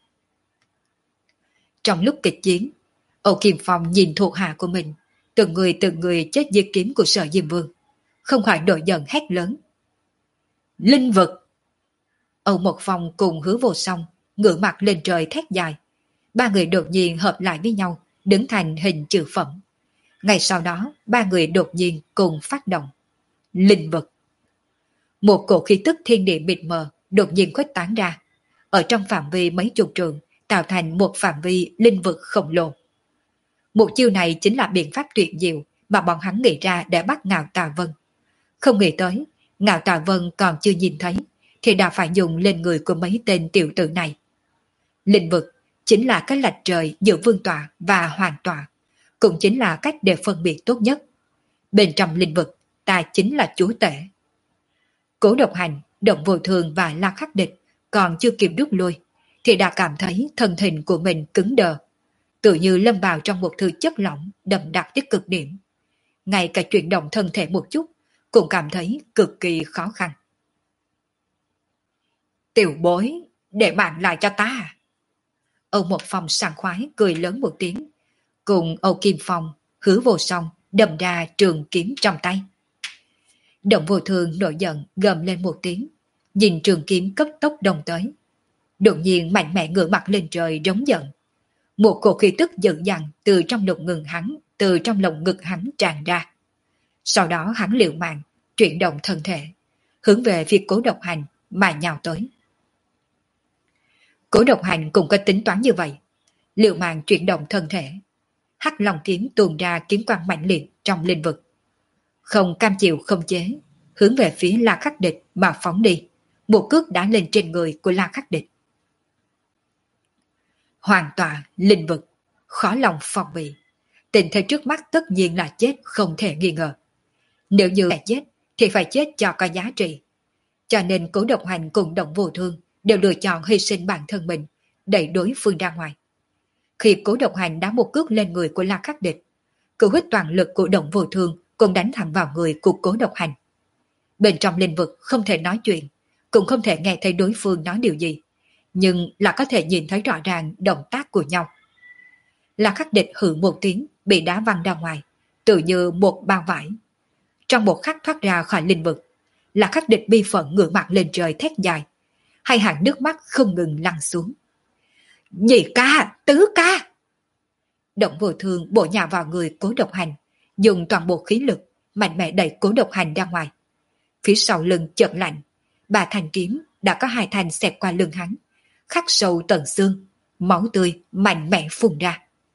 Trong lúc kịch chiến, Âu Kim Phong nhìn thuộc hạ của mình, từng người từng người chết dưới kiếm của Sở Diêm Vương, không khỏi nổi giận hét lớn. Linh vực! Âu Mộc Phong cùng Hứa Vô Song ngửa mặt lên trời thét dài. Ba người đột nhiên hợp lại với nhau, đứng thành hình chữ phẩm. Ngay sau đó, ba người đột nhiên cùng phát động. Linh vực! Một cổ khí tức thiên địa mịt mờ đột nhiên khuếch tán ra, ở trong phạm vi mấy chục trường, tạo thành một phạm vi linh vực khổng lồ. Một chiêu này chính là biện pháp tuyệt diệu mà bọn hắn nghĩ ra để bắt Ngạo Tà Vân. Không nghĩ tới, Ngạo Tà Vân còn chưa nhìn thấy, thì đã phải dùng lên người của mấy tên tiểu tử này. Linh vực chính là cái lạch trời giữa vương tọa và hoàn tọa, cũng chính là cách để phân biệt tốt nhất. Bên trong linh vực, ta chính là chúa tể. Cố Độc Hành, Động Vô Thường và La Khắc Địch còn chưa kịp rút lui, thì đã cảm thấy thân hình của mình cứng đờ, tự như lâm vào trong một thứ chất lỏng đậm đặc tới cực điểm. Ngay cả chuyển động thân thể một chút cũng cảm thấy cực kỳ khó khăn. Tiểu bối, để mạng lại cho ta. Âu Mộc Phong sảng khoái cười lớn một tiếng, cùng Âu Kim Phong, Hứa Vô Song đâm ra trường kiếm trong tay. Động Vô Thường nổi giận gầm lên một tiếng, nhìn trường kiếm cấp tốc đông tới. Đột nhiên mạnh mẽ ngửa mặt lên trời rống giận. Một cổ khí tức dữ dằn từ trong lồng ngực hắn, từ trong lồng ngực hắn tràn ra. Sau đó hắn liều mạng, chuyển động thân thể, hướng về phía Cố Độc Hành mà nhào tới. Cố Độc Hành cũng có tính toán như vậy, liều mạng chuyển động thân thể, hắc long kiếm tuôn ra kiếm quang mạnh liệt trong linh vực, không cam chịu không chế, hướng về phía La Khắc Địch mà phóng đi, một cước đã lên trên người của La Khắc Địch. Hoàn tọa linh vực, khó lòng phòng bị, tình thế trước mắt tất nhiên là chết không thể nghi ngờ. Nếu như là chết thì phải chết cho có giá trị, cho nên Cố Độc Hành cùng Động Vô Thương đều lựa chọn hy sinh bản thân mình, đẩy đối phương ra ngoài. Khi Cố Độc Hành đá một cước lên người của La Khắc Địch, cự huyết toàn lực của Động Vô Thương cũng đánh thẳng vào người của Cố Độc Hành. Bên trong linh vực không thể nói chuyện, cũng không thể nghe thấy đối phương nói điều gì, nhưng là có thể nhìn thấy rõ ràng động tác của nhau. La Khắc Địch hừ một tiếng, bị đá văng ra ngoài, tự như một bao vải. Trong một khắc thoát ra khỏi linh vực, La Khắc Địch bi phận ngửa mặt lên trời thét dài, hai hàng nước mắt không ngừng lăn xuống. Nhị ca, tứ ca! Động Vô Thương bổ nhào vào người Cố Độc Hành, dùng toàn bộ khí lực mạnh mẽ đẩy Cố Độc Hành ra ngoài. Phía sau lưng chợt lạnh, ba thanh kiếm đã có hai thanh xẹt qua lưng hắn, khắc sâu tận xương, máu tươi mạnh mẽ phun ra.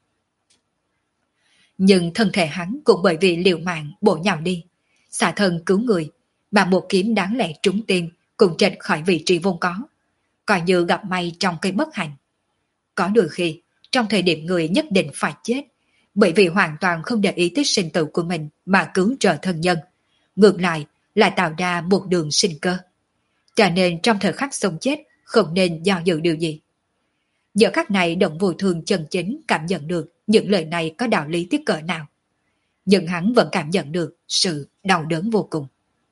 Nhưng thân thể hắn cũng bởi vì liều mạng bổ nhào đi, xả thân cứu người, mà một kiếm đáng lẽ trúng tim cũng trệch khỏi vị trí vốn có, coi như gặp may trong cây bất hạnh. Có đôi khi, trong thời điểm người nhất định phải chết, bởi vì hoàn toàn không để ý tới sinh tử của mình mà cứu trợ thân nhân, ngược lại lại tạo ra một đường sinh cơ. Cho nên trong thời khắc sống chết không nên do dự điều gì. Giờ khắc này Động Vô Thương chân chính cảm nhận được những lời này có đạo lý tới cỡ nào. Nhưng hắn vẫn cảm nhận được sự đau đớn vô cùng.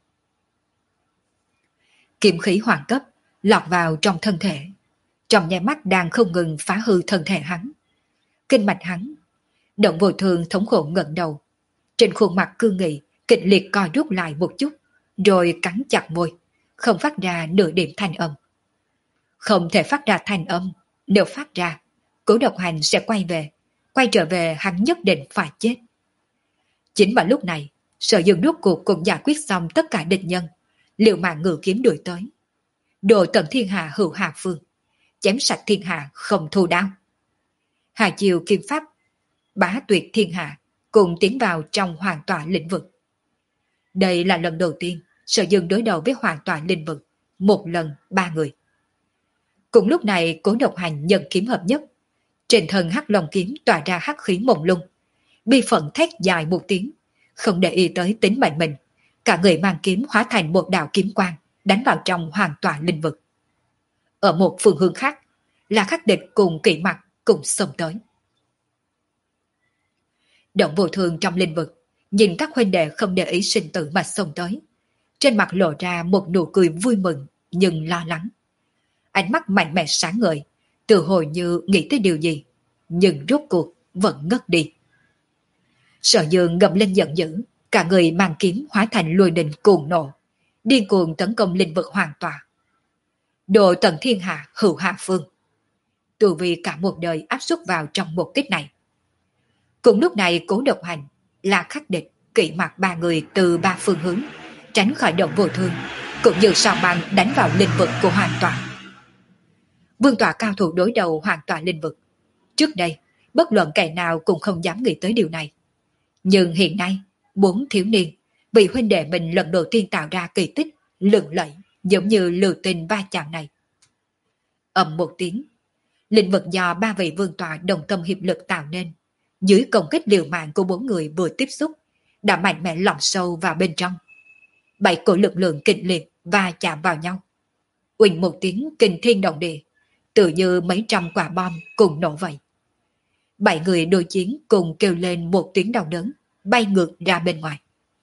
Kiếm khí hoàng cấp lọt vào trong thân thể, trong nháy mắt đang không ngừng phá hư thân thể hắn. Kinh mạch hắn, Động Vô Thương thống khổ ngẩng đầu, trên khuôn mặt cương nghị kịch liệt co rút lại một chút, rồi cắn chặt môi, không phát ra nửa điểm thanh âm. Không thể phát ra thanh âm, nếu phát ra, Cố Độc Hành sẽ quay về, quay trở về hắn nhất định phải chết. Chính vào lúc này, Sở Dương rốt cuộc cũng giải quyết xong tất cả địch nhân, liều mạng ngự kiếm đuổi tới. Đồ tận thiên hạ hữu hạ phương, chém sạch thiên hạ không thu đao. Hà chiều kim pháp, bá tuyệt thiên hạ, cùng tiến vào trong hoàn tọa lĩnh vực. Đây là lần đầu tiên Sở Dương đối đầu với hoàn tọa lĩnh vực, một lần ba người. Cùng lúc này Cố Độc Hành nhận kiếm hợp nhất, trên thân hắc long kiếm tỏa ra hắc khí mông lung, bi phận thét dài một tiếng, không để ý tới tính mệnh mình, cả người mang kiếm hóa thành một đạo kiếm quang, đánh vào trong hoàn tọa linh vực. Ở một phương hướng khác, là Khắc Địch cùng Kỵ Mặc cùng xông tới. Động Vô Thương trong linh vực, nhìn các huynh đệ không để ý sinh tử mà xông tới, trên mặt lộ ra một nụ cười vui mừng nhưng lo lắng. Ánh mắt mạnh mẽ sáng ngời, tự hồi như nghĩ tới điều gì, nhưng rốt cuộc vẫn ngất đi. Sở Dương gầm lên giận dữ, cả người mang kiếm hóa thành lôi đình cuồng nộ, điên cuồng tấn công linh vực hoàn tọa. Đồ tận thiên hạ hữu hạ phương, tu vi cả một đời áp suất vào trong một kích này. Cùng lúc này Cố Độc Hành, La Khắc Địch, Kỵ Mặc ba người từ ba phương hướng tránh khỏi Động Vô Thương, cũng như sao băng đánh vào linh vực của hoàn tọa. Vương tọa cao thủ đối đầu hoàn tọa linh vực. Trước đây, bất luận kẻ nào cũng không dám nghĩ tới điều này. Nhưng hiện nay, bốn thiếu niên, vị huynh đệ mình lần đầu tiên tạo ra kỳ tích, lừng lẫy, giống như lưu tình va chạm này. Ầm một tiếng, linh vực do ba vị vương tọa đồng tâm hiệp lực tạo nên, dưới công kích liều mạng của bốn người vừa tiếp xúc, đã mạnh mẽ lọt sâu vào bên trong. Bảy cổ lực lượng kịch liệt va chạm vào nhau. Uỳnh một tiếng kinh thiên động địa, tự như mấy trăm quả bom cùng nổ vậy. Bảy người đối chiến cùng kêu lên một tiếng đau đớn, bay ngược ra bên ngoài.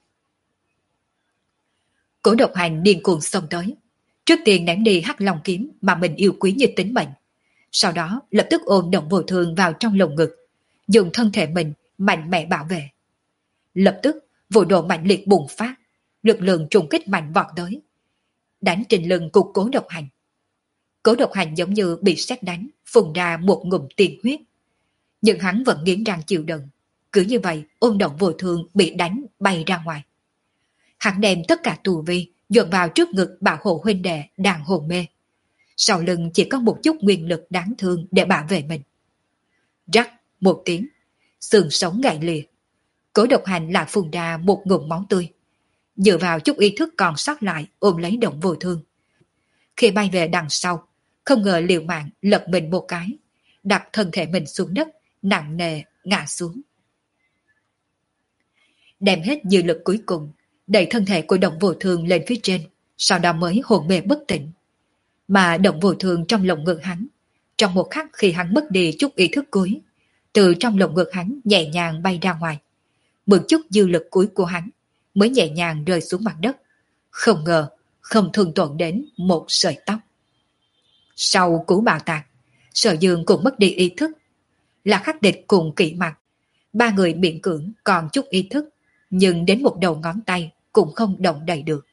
Cố Độc Hành điên cuồng xông tới, trước tiên ném đi hắc long kiếm mà mình yêu quý như tính mệnh, sau đó lập tức ôm Động Vô Thương vào trong lồng ngực, dùng thân thể mình mạnh mẽ bảo vệ. Lập tức vụ nổ mạnh liệt bùng phát, lực lượng trùng kích mạnh vọt tới, đánh trên lưng của Cố Độc Hành. Cố Độc Hành giống như bị sét đánh, phun ra một ngụm tiên huyết, nhưng hắn vẫn nghiến răng chịu đựng, cứ như vậy ôm Động Vô Thương bị đánh bay ra ngoài. Hắn đem tất cả tù vi dồn vào trước ngực bảo hộ huynh đệ đang hồn mê. Sau lưng chỉ có một chút nguyên lực đáng thương để bảo vệ mình. Rắc một tiếng, xương sống gãy lìa. Cố Độc Hành lại phun ra một ngụm máu tươi. Dựa vào chút ý thức còn sót lại ôm lấy Động Vô Thương. Khi bay về đằng sau, không ngờ liều mạng lật mình một cái, đặt thân thể mình xuống đất, nặng nề ngã xuống. Đem hết dư lực cuối cùng, đẩy thân thể của Động Vô Thương lên phía trên, sau đó mới hồn mê bất tỉnh. Mà Động Vô Thương trong lồng ngực hắn, trong một khắc khi hắn mất đi chút ý thức cuối, từ trong lồng ngực hắn nhẹ nhàng bay ra ngoài. Một chút dư lực cuối của hắn mới nhẹ nhàng rơi xuống mặt đất, không ngờ không thương tổn đến một sợi tóc. Sau cú bạo tạc, Sở Dương cũng mất đi ý thức. Là Khắc Địch cùng Kỵ Mặc, ba người miễn cưỡng còn chút ý thức, nhưng đến một đầu ngón tay cũng không động đậy được.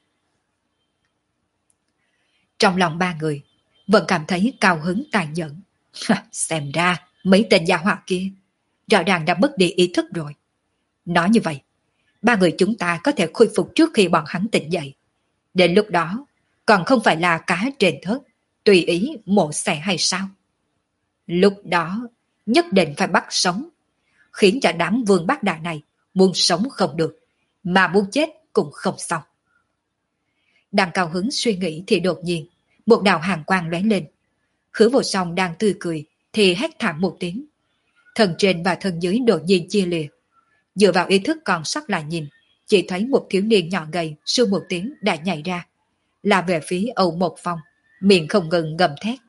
Trong lòng ba người vẫn cảm thấy cao hứng tàn nhẫn. Xem ra mấy tên gia hỏa kia rõ ràng đã mất đi ý thức rồi. Nói như vậy, ba người chúng ta có thể khôi phục trước khi bọn hắn tỉnh dậy. Đến lúc đó, còn không phải là cá trên thớt, tùy ý mổ xẻ hay sao? Lúc đó, nhất định phải bắt sống, khiến cho đám vương bát đại này muốn sống không được, mà muốn chết cũng không xong. Đang cao hứng suy nghĩ thì đột nhiên, một đạo hàn quang lóe lên. Hứa Vô Song đang tươi cười thì hét thảm một tiếng. Thân trên và thân dưới đột nhiên chia lìa. Dựa vào ý thức còn sót lại nhìn, chỉ thấy một thiếu niên nhỏ gầy sưu một tiếng đã nhảy ra, là về phía Âu Một Phong, miệng không ngừng gầm thét.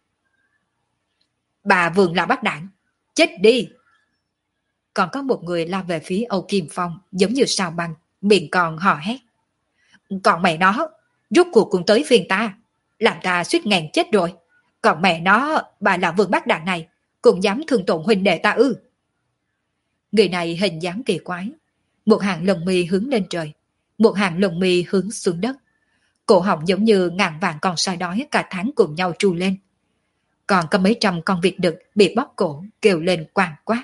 Bà Vương là bắt đảng, chết đi! Còn có một người lao về phía Âu Kim Phong giống như sao băng, miệng còn hò hét. Còn mẹ nó, rút cuộc cũng tới phiên ta, làm ta suýt ngàn chết rồi. Còn mẹ nó, bà là Vương bắt đảng này, cũng dám thương tổn huynh đệ ta ư? Người này hình dáng kỳ quái, một hàng lông mi hướng lên trời, một hàng lông mi hướng xuống đất. Cổ họng giống như ngàn vạn con sói đói cả tháng cùng nhau tru lên. Còn có mấy trăm con vịt đực bị bóp cổ kêu lên quang quát.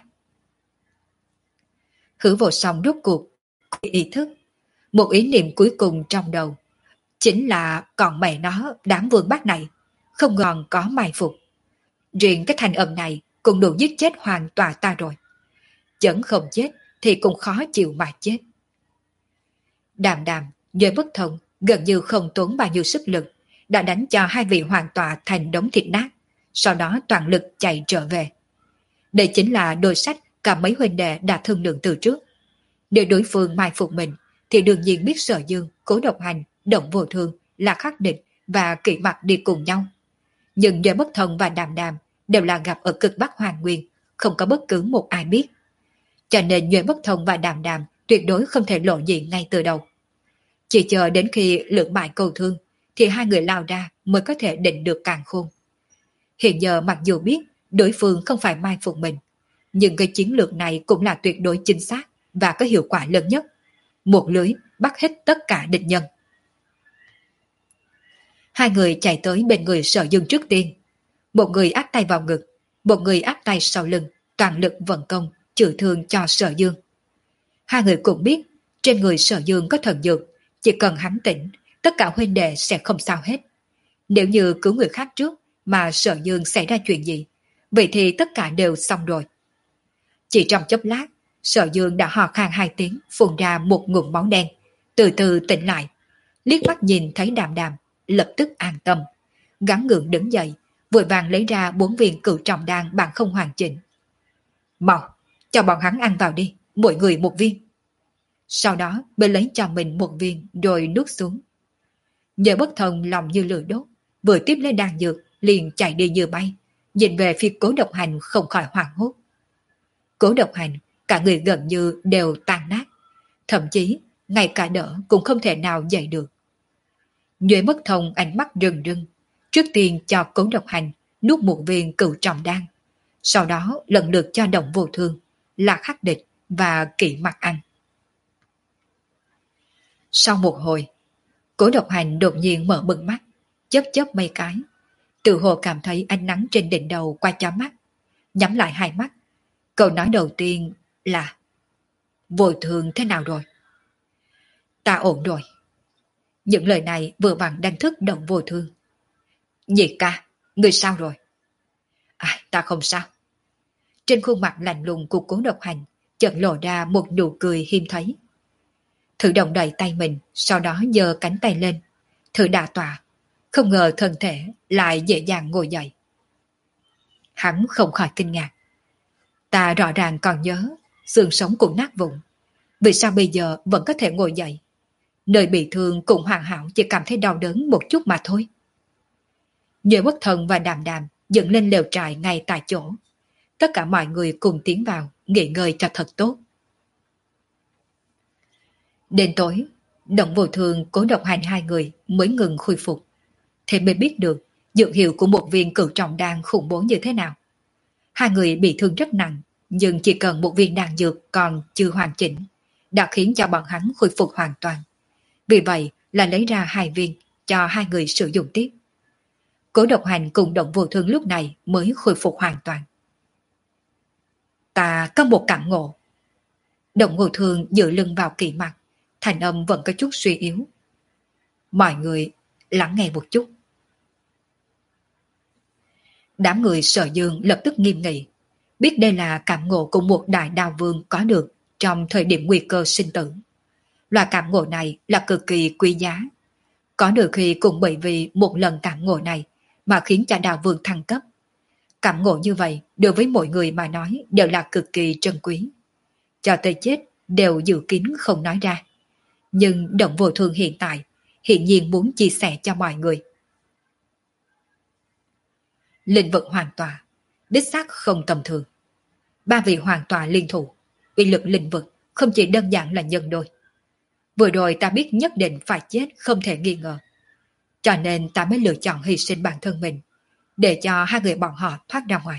Hứa Vô Song rốt cuộc ý thức, một ý niệm cuối cùng trong đầu chính là còn mẹ nó đám vương bát này không còn có mai phục. Riêng cái thanh âm này cũng đủ giết chết hoàn toàn ta rồi. Chẳng không chết thì cũng khó chịu mà chết. Đàm Đàm, Duệ Bất Thông gần như không tốn bao nhiêu sức lực, đã đánh cho hai vị hoàn tọa thành đống thịt nát, sau đó toàn lực chạy trở về. Đây chính là đôi sách cả mấy huynh đệ đã thương lượng từ trước. Nếu đối phương mai phục mình, thì đương nhiên biết Sở Dương, Cố Độc Hành, Động Vô Thương, là Khắc Địch và Kỵ Mặc đi cùng nhau. Nhưng Duệ Bất Thông và Đàm Đàm đều là gặp ở cực Bắc Hoàng Nguyên, không có bất cứ một ai biết. Cho nên Duệ Bất Thông và Đàm Đàm tuyệt đối không thể lộ gì ngay từ đầu. Chỉ chờ đến khi lưỡng bại câu thương, thì hai người lao ra mới có thể định được càn khôn. Hiện giờ mặc dù biết đối phương không phải mai phục mình, nhưng cái chiến lược này cũng là tuyệt đối chính xác và có hiệu quả lớn nhất. Một lưới bắt hết tất cả địch nhân. Hai người chạy tới bên người Sở Dương trước tiên. Một người áp tay vào ngực, một người áp tay sau lưng, toàn lực vận công, chữa thương cho Sở Dương. Hai người cũng biết, trên người Sở Dương có thần dược, chỉ cần hắn tỉnh, tất cả huynh đệ sẽ không sao hết. Nếu như cứu người khác trước mà Sở Dương xảy ra chuyện gì, vậy thì tất cả đều xong rồi. Chỉ trong chốc lát, Sở Dương đã hò khan hai tiếng, phun ra một ngụm máu đen, từ từ tỉnh lại, liếc mắt nhìn thấy Đàm Đàm, lập tức an tâm, gắng gượng đứng dậy, vội vàng lấy ra bốn viên cửu trọng đan bằng không hoàn chỉnh. Mau, cho bọn hắn ăn vào đi, mỗi người một viên. Sau đó mới lấy cho mình một viên rồi nuốt xuống. Nhờ Bất Thông lòng như lửa đốt, vừa tiếp lấy đan dược liền chạy đi như bay, nhìn về phía Cố Độc Hành không khỏi hoảng hốt. Cố Độc Hành cả người gần như đều tan nát, thậm chí ngay cả đỡ cũng không thể nào dậy được. Duệ Bất Thông ánh mắt rừng rưng, trước tiên cho Cố Độc Hành nuốt một viên cửu trọng đan, sau đó lần lượt cho Động Vô Thương, là Khắc Địch và Kỵ Mặc ăn. Sau một hồi, Cố Độc Hành đột nhiên mở bừng mắt, chớp chớp mấy cái, tự hồ cảm thấy ánh nắng trên đỉnh đầu qua chóp mắt, nhắm lại hai mắt. Câu nói đầu tiên là: Vô Thương thế nào rồi? Ta ổn rồi. Những lời này vừa vặn đánh thức Động Vô Thương. Nhị ca, người sao rồi? À, ta không sao. Trên khuôn mặt lạnh lùng của Cố Độc Hành chợt lộ ra một nụ cười hiếm thấy. Thử động đậy tay mình, sau đó giơ cánh tay lên. Thử đà tọa, không ngờ thân thể lại dễ dàng ngồi dậy. Hắn không khỏi kinh ngạc. Ta rõ ràng còn nhớ, xương sống cũng nát vụn. Vì sao bây giờ vẫn có thể ngồi dậy? Nơi bị thương cũng hoàn hảo, chỉ cảm thấy đau đớn một chút mà thôi. Nhớ Bất Thần và Đàm Đàm dựng lên lều trại ngay tại chỗ. Tất cả mọi người cùng tiến vào, nghỉ ngơi cho thật tốt. Đến tối, Động Vô Thương Cố Độc Hành hai người mới ngừng khôi phục. Thế mới biết được dược hiệu của một viên cửu trọng đan khủng bố như thế nào. Hai người bị thương rất nặng, nhưng chỉ cần một viên đan dược còn chưa hoàn chỉnh, đã khiến cho bọn hắn khôi phục hoàn toàn. Vì vậy là lấy ra hai viên cho hai người sử dụng tiếp. Cố Độc Hành cùng Động Vô Thương lúc này mới khôi phục hoàn toàn. Ta có một cảm ngộ. Động Vô Thương dựa lưng vào kỵ mặt, thành âm vẫn có chút suy yếu. Mọi người lắng nghe một chút. Đám người Sở Dương lập tức nghiêm nghị, biết đây là cảm ngộ của một đại đao vương có được trong thời điểm nguy cơ sinh tử. Loại cảm ngộ này là cực kỳ quý giá. Có được khi cũng bởi vì một lần cảm ngộ này mà khiến cho đao vương thăng cấp. Cảm ngộ như vậy đối với mỗi người mà nói đều là cực kỳ trân quý. Cho tới chết đều giữ kín không nói ra. Nhưng Động Vô Thương hiện tại hiện nhiên muốn chia sẻ cho mọi người. Linh vực hoàn tòa, đích xác không tầm thường. Ba vị hoàn tòa liên thủ, uy lực linh vực không chỉ đơn giản là nhân đôi. Vừa rồi ta biết nhất định phải chết không thể nghi ngờ. Cho nên ta mới lựa chọn hy sinh bản thân mình, để cho hai người bọn họ thoát ra ngoài.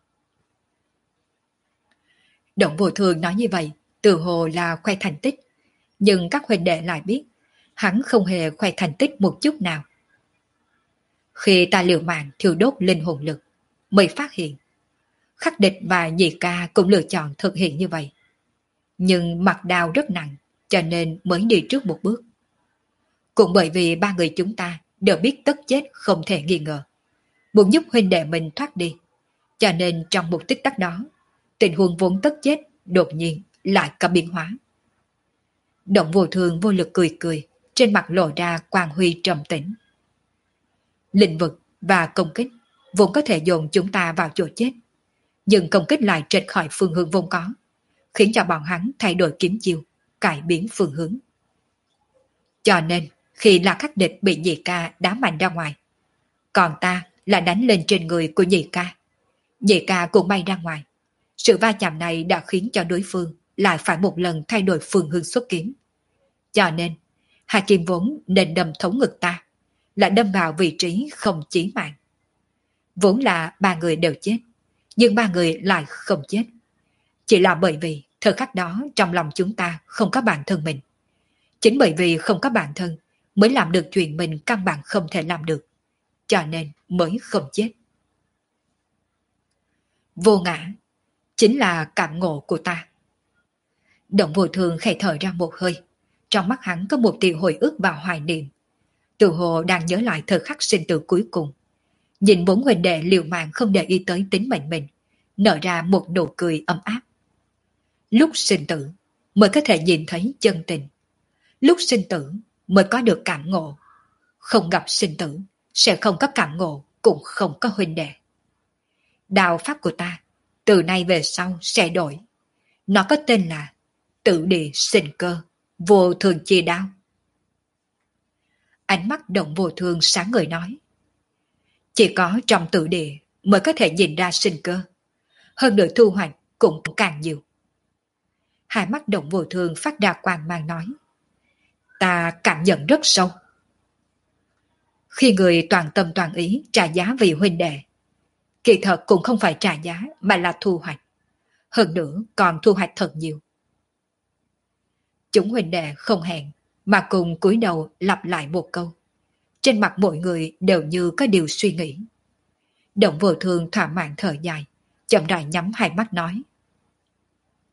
Động Vô Thương nói như vậy, từ hồ là khoe thành tích, nhưng các huynh đệ lại biết, hắn không hề khoe thành tích một chút nào. Khi ta liều mạng thiêu đốt linh hồn lực, mới phát hiện, Khắc Địch và Nhị Ca cũng lựa chọn thực hiện như vậy. Nhưng mặt đau rất nặng, cho nên mới đi trước một bước. Cũng bởi vì ba người chúng ta đều biết tất chết không thể nghi ngờ, muốn giúp huynh đệ mình thoát đi, cho nên trong một tích tắc đó, tình huống vốn tất chết đột nhiên lại có biến hóa. Động Vô Thương vô lực cười cười, trên mặt lộ ra quang huy trầm tĩnh. Lĩnh vực và công kích vốn có thể dồn chúng ta vào chỗ chết, nhưng công kích lại trệch khỏi phương hướng vốn có, khiến cho bọn hắn thay đổi kiếm chiêu, cải biến phương hướng. Cho nên khi là Khắc Địch bị Nhị Ca đá mạnh ra ngoài, còn ta là đánh lên trên người của Nhị Ca, Nhị Ca cũng bay ra ngoài. Sự va chạm này đã khiến cho đối phương lại phải một lần thay đổi phương hướng xuất kiếm. Cho nên hai kim vốn nên đâm thấu ngực ta, lại đâm vào vị trí không chí mạng. Vốn là ba người đều chết, nhưng ba người lại không chết. Chỉ là bởi vì thời khắc đó trong lòng chúng ta không có bản thân mình. Chính bởi vì không có bản thân mới làm được chuyện mình căn bản không thể làm được, cho nên mới không chết. Vô ngã chính là cảm ngộ của ta. Động Vô Thương khẽ thở ra một hơi, trong mắt hắn có một tia hồi ức và hoài niệm. Tự hồ đang nhớ lại thời khắc sinh tử cuối cùng. Nhìn bốn huynh đệ liều mạng không để ý tới tính mệnh mình, nở ra một nụ cười ấm áp. Lúc sinh tử mới có thể nhìn thấy chân tình. Lúc sinh tử mới có được cảm ngộ. Không gặp sinh tử sẽ không có cảm ngộ, cũng không có huynh đệ. Đạo pháp của ta từ nay về sau sẽ đổi. Nó có tên là Tử Địa Sinh Cơ, Vô Thường Chi Đao. Ánh mắt Động Vô Thương sáng ngời nói, chỉ có trong tử địa mới có thể nhìn ra sinh cơ, hơn nữa thu hoạch cũng càng nhiều. Hai mắt Động Vô Thương phát ra quang mang nói, ta cảm nhận rất sâu. Khi người toàn tâm toàn ý trả giá vì huynh đệ, kỳ thật cũng không phải trả giá mà là thu hoạch, hơn nữa còn thu hoạch thật nhiều. Chúng huynh đệ không hẹn mà cùng cúi đầu lặp lại một câu. Trên mặt mỗi người đều như có điều suy nghĩ. Động Vô Thương thỏa mãn thở dài, chậm rãi nhắm hai mắt nói,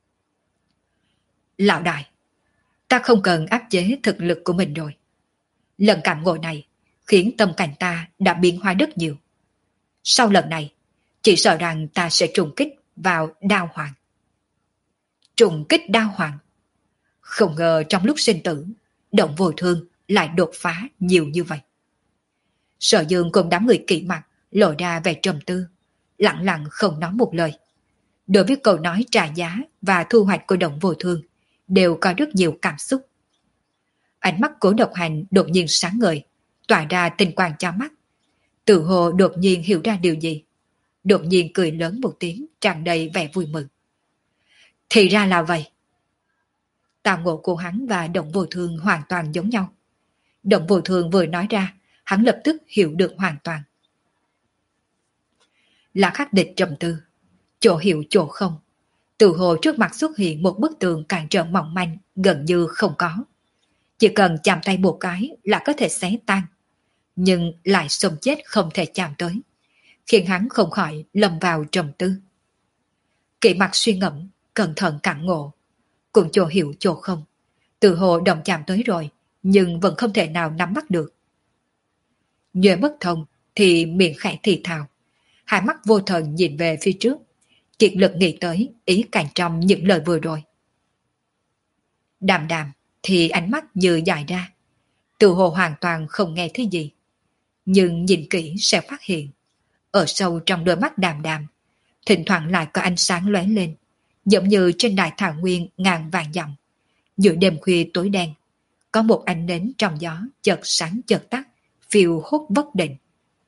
lão đại, ta không cần áp chế thực lực của mình rồi. Lần cảm ngộ này khiến tâm cảnh ta đã biến hóa rất nhiều. Sau lần này, chỉ sợ rằng ta sẽ trùng kích vào đao hoàng. Trùng kích đao hoàng. Không ngờ trong lúc sinh tử, Động Vô Thương lại đột phá nhiều như vậy. Sở Dương cùng đám người kỵ mặt lộ ra vẻ trầm tư, lặng lặng không nói một lời. Đối với câu nói trả giá và thu hoạch của Động Vô Thương đều có rất nhiều cảm xúc. Ánh mắt Cố Độc Hành đột nhiên sáng ngời, tỏa ra tinh quang cho mắt. Tự hồ đột nhiên hiểu ra điều gì. Đột nhiên cười lớn một tiếng, tràn đầy vẻ vui mừng. Thì ra là vậy. Tào ngộ của hắn và Động Vô Thương hoàn toàn giống nhau. Động Vô Thương vừa nói ra, hắn lập tức hiểu được hoàn toàn. Là khắc địch trầm tư, chỗ hiểu chỗ không. Tự hồ trước mặt xuất hiện một bức tường cản trở mỏng manh, gần như không có. Chỉ cần chạm tay một cái là có thể xé tan, nhưng lại xông chết không thể chạm tới, khiến hắn không khỏi lâm vào trầm tư. Kỵ mặt suy ngẫm, cẩn thận cảm ngộ, cũng chỗ hiểu chỗ không. Tự hồ đồng chạm tới rồi, nhưng vẫn không thể nào nắm bắt được. Nhuệ bất thông thì miệng khẽ thì thào, hai mắt vô thần nhìn về phía trước, kiệt lực nghĩ tới ý cảnh trong những lời vừa rồi. Đàm đàm thì ánh mắt như dài ra, tự hồ hoàn toàn không nghe thấy gì. Nhưng nhìn kỹ sẽ phát hiện, ở sâu trong đôi mắt đàm đàm, thỉnh thoảng lại có ánh sáng lóe lên, giống như trên đại thảo nguyên ngàn vàng dặm. Giữa đêm khuya tối đen, có một ánh nến trong gió chợt sáng chợt tắt, phiêu hốt bất định.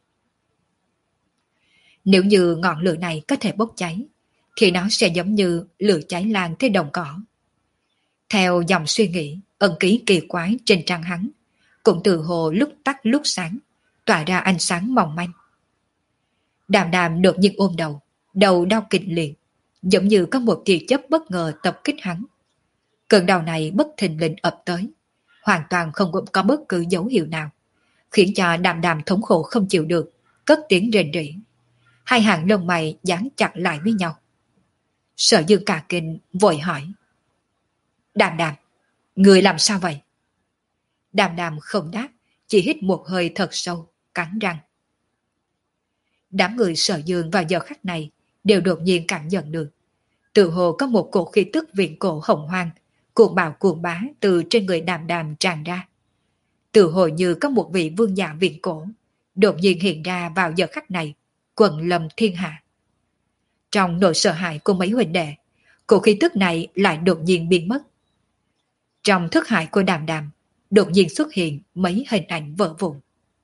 Nếu như ngọn lửa này có thể bốc cháy, thì nó sẽ giống như lửa cháy lan tới đồng cỏ. Theo dòng suy nghĩ, ẩn ký kỳ quái trên trán hắn, cũng từ hồ lúc tắt lúc sáng, tỏa ra ánh sáng mỏng manh. Đàm đàm đột nhiên ôm đầu, đầu đau kịch liệt, giống như có một tia chớp bất ngờ tập kích hắn. Cơn đau này bất thình lình ập tới, hoàn toàn không có bất cứ dấu hiệu nào, khiến cho đàm đàm thống khổ không chịu được, cất tiếng rền rỉ. Hai hàng lông mày dán chặt lại với nhau. Sở Dương cả kinh vội hỏi: Đàm đàm, người làm sao vậy? Đàm đàm không đáp, chỉ hít một hơi thật sâu, cắn răng. Đám người Sở Dương vào giờ khắc này đều đột nhiên cảm nhận được, tự hồ có một cổ khí tức viện cổ hồng hoang, cuồng bạo cuồng bá từ trên người đàm đàm tràn ra. Tự hồ như có một vị vương giả viện cổ đột nhiên hiện ra vào giờ khắc này, quần lâm thiên hạ. Trong nỗi sợ hãi của mấy huynh đệ, cổ khí tức này lại đột nhiên biến mất. Trong thức hải của đàm đàm đột nhiên xuất hiện mấy hình ảnh vỡ vụn.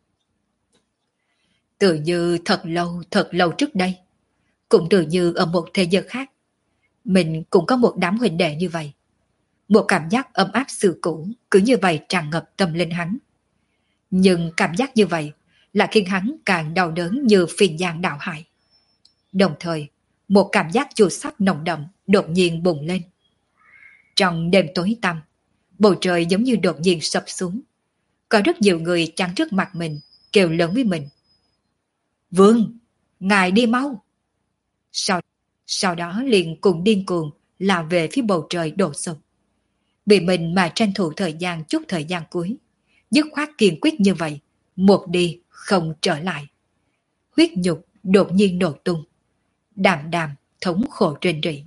Tự như thật lâu thật lâu trước đây, cũng tự như ở một thế giới khác, mình cũng có một đám huynh đệ như vậy. Một cảm giác ấm áp xưa cũ cứ như vậy tràn ngập tâm linh hắn. Nhưng cảm giác như vậy lại khiến hắn càng đau đớn như phiền giang đạo hải. Đồng thời, một cảm giác chua xót nồng đậm đột nhiên bùng lên. Trong đêm tối tăm, bầu trời giống như đột nhiên sập xuống. Có rất nhiều người chắn trước mặt mình, kêu lớn với mình: Vương, ngài đi mau! Sau, sau đó liền cùng điên cuồng lao về phía bầu trời đổ sụp. Vì mình mà tranh thủ thời gian chút thời gian cuối, dứt khoát kiên quyết như vậy, một đi không trở lại. Huyết nhục đột nhiên nổ tung, đàm đàm thống khổ rên rỉ.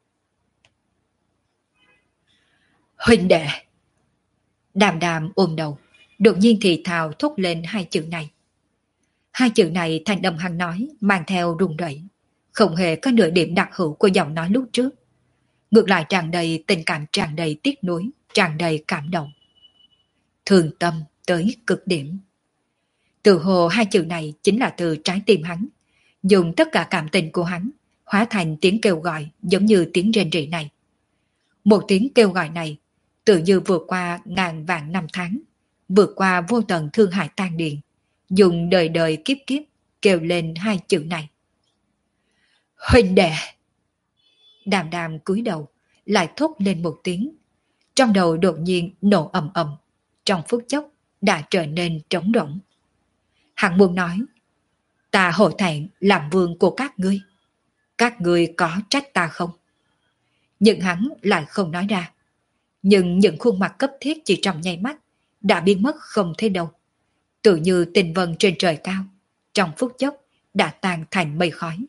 Huynh đệ! Đàm đàm ôm đầu, đột nhiên thì thào thốt lên hai chữ này. Hai chữ này thành âm hắn nói mang theo run rẩy, không hề có nửa điểm đặc hữu của giọng nói lúc trước. Ngược lại tràn đầy tình cảm, tràn đầy tiếc nuối, tràn đầy cảm động. Thương tâm tới cực điểm. Từ hồ hai chữ này chính là từ trái tim hắn, dùng tất cả cảm tình của hắn hóa thành tiếng kêu gọi giống như tiếng rên rỉ này. Một tiếng kêu gọi này tự như vượt qua ngàn vạn năm tháng, vượt qua vô tận thương hại tan điền, dùng đời đời kiếp kiếp kêu lên hai chữ này. Huynh đệ! Đàm đàm cúi đầu, lại thốt lên một tiếng. Trong đầu đột nhiên nổ ầm ầm, trong phút chốc đã trở nên trống rỗng. Hắn muốn nói: Ta hổ thẹn làm vương của các ngươi, các ngươi có trách ta không? Nhưng hắn lại không nói ra. Nhưng những khuôn mặt cấp thiết chỉ trong nháy mắt đã biến mất không thấy đâu, tự như tinh vân trên trời cao, trong phút chốc đã tan thành mây khói.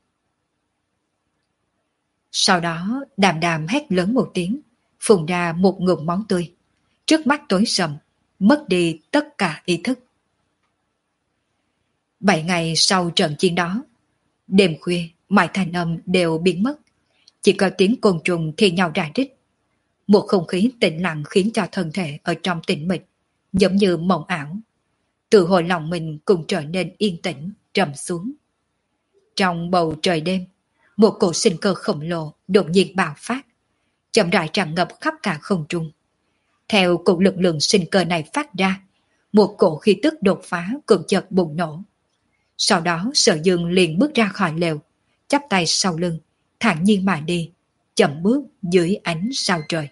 Sau đó Đàm Đàm hét lớn một tiếng, phun ra một ngụm máu tươi, trước mắt tối sầm, mất đi tất cả ý thức. Bảy ngày sau trận chiến đó, đêm khuya mọi thanh âm đều biến mất, chỉ có tiếng côn trùng thi nhau rà rít. Một không khí tĩnh lặng khiến cho thân thể ở trong tĩnh mịch giống như mộng ảo, tự hồi lòng mình cũng trở nên yên tĩnh, trầm xuống. Trong bầu trời đêm, một cổ sinh cơ khổng lồ đột nhiên bạo phát, chậm rãi tràn ngập khắp cả không trung. Theo cột lực lượng sinh cơ này phát ra, một cổ khí tức đột phá cực chợt bùng nổ. Sau đó Sở Dương liền bước ra khỏi lều, chắp tay sau lưng, thản nhiên mà đi, chậm bước dưới ánh sao trời.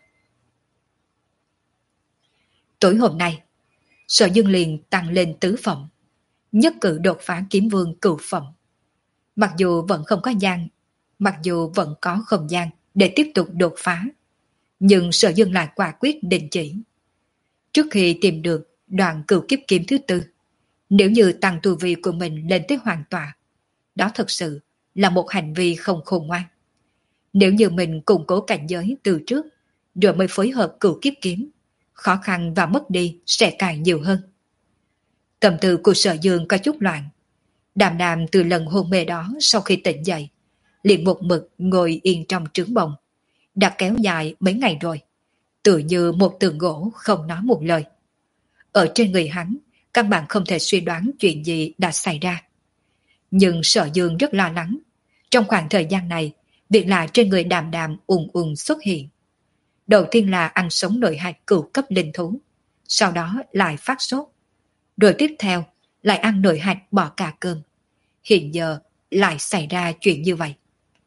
Tối hôm nay, Sở Dương liền tăng lên tứ phẩm, nhất cử đột phá kiếm vương cửu phẩm. Mặc dù vẫn không có gian, mặc dù vẫn có không gian để tiếp tục đột phá, nhưng Sở Dương lại quả quyết định chỉ. Trước khi tìm được đoạn cửu kiếp kiếm thứ tư, nếu như tăng tu vi của mình lên tới hoàn tọa, đó thật sự là một hành vi không khôn ngoan. Nếu như mình củng cố cảnh giới từ trước, rồi mới phối hợp cửu kiếp kiếm, khó khăn và mất đi sẽ càng nhiều hơn. Tâm tư của Sở Dương có chút loạn. Đàm Đàm từ lần hôn mê đó sau khi tỉnh dậy, liền một mực ngồi yên trong trướng bồng, đã kéo dài mấy ngày rồi, tự như một tượng gỗ không nói một lời. Ở trên người hắn, căn bản không thể suy đoán chuyện gì đã xảy ra. Nhưng Sở Dương rất lo lắng, trong khoảng thời gian này, việc là trên người Đàm Đàm ùn ùn xuất hiện. Đầu tiên là ăn sống nội hạch cửu cấp linh thú, sau đó lại phát sốt, rồi tiếp theo lại ăn nội hạch bỏ cả cơm. Hiện giờ lại xảy ra chuyện như vậy.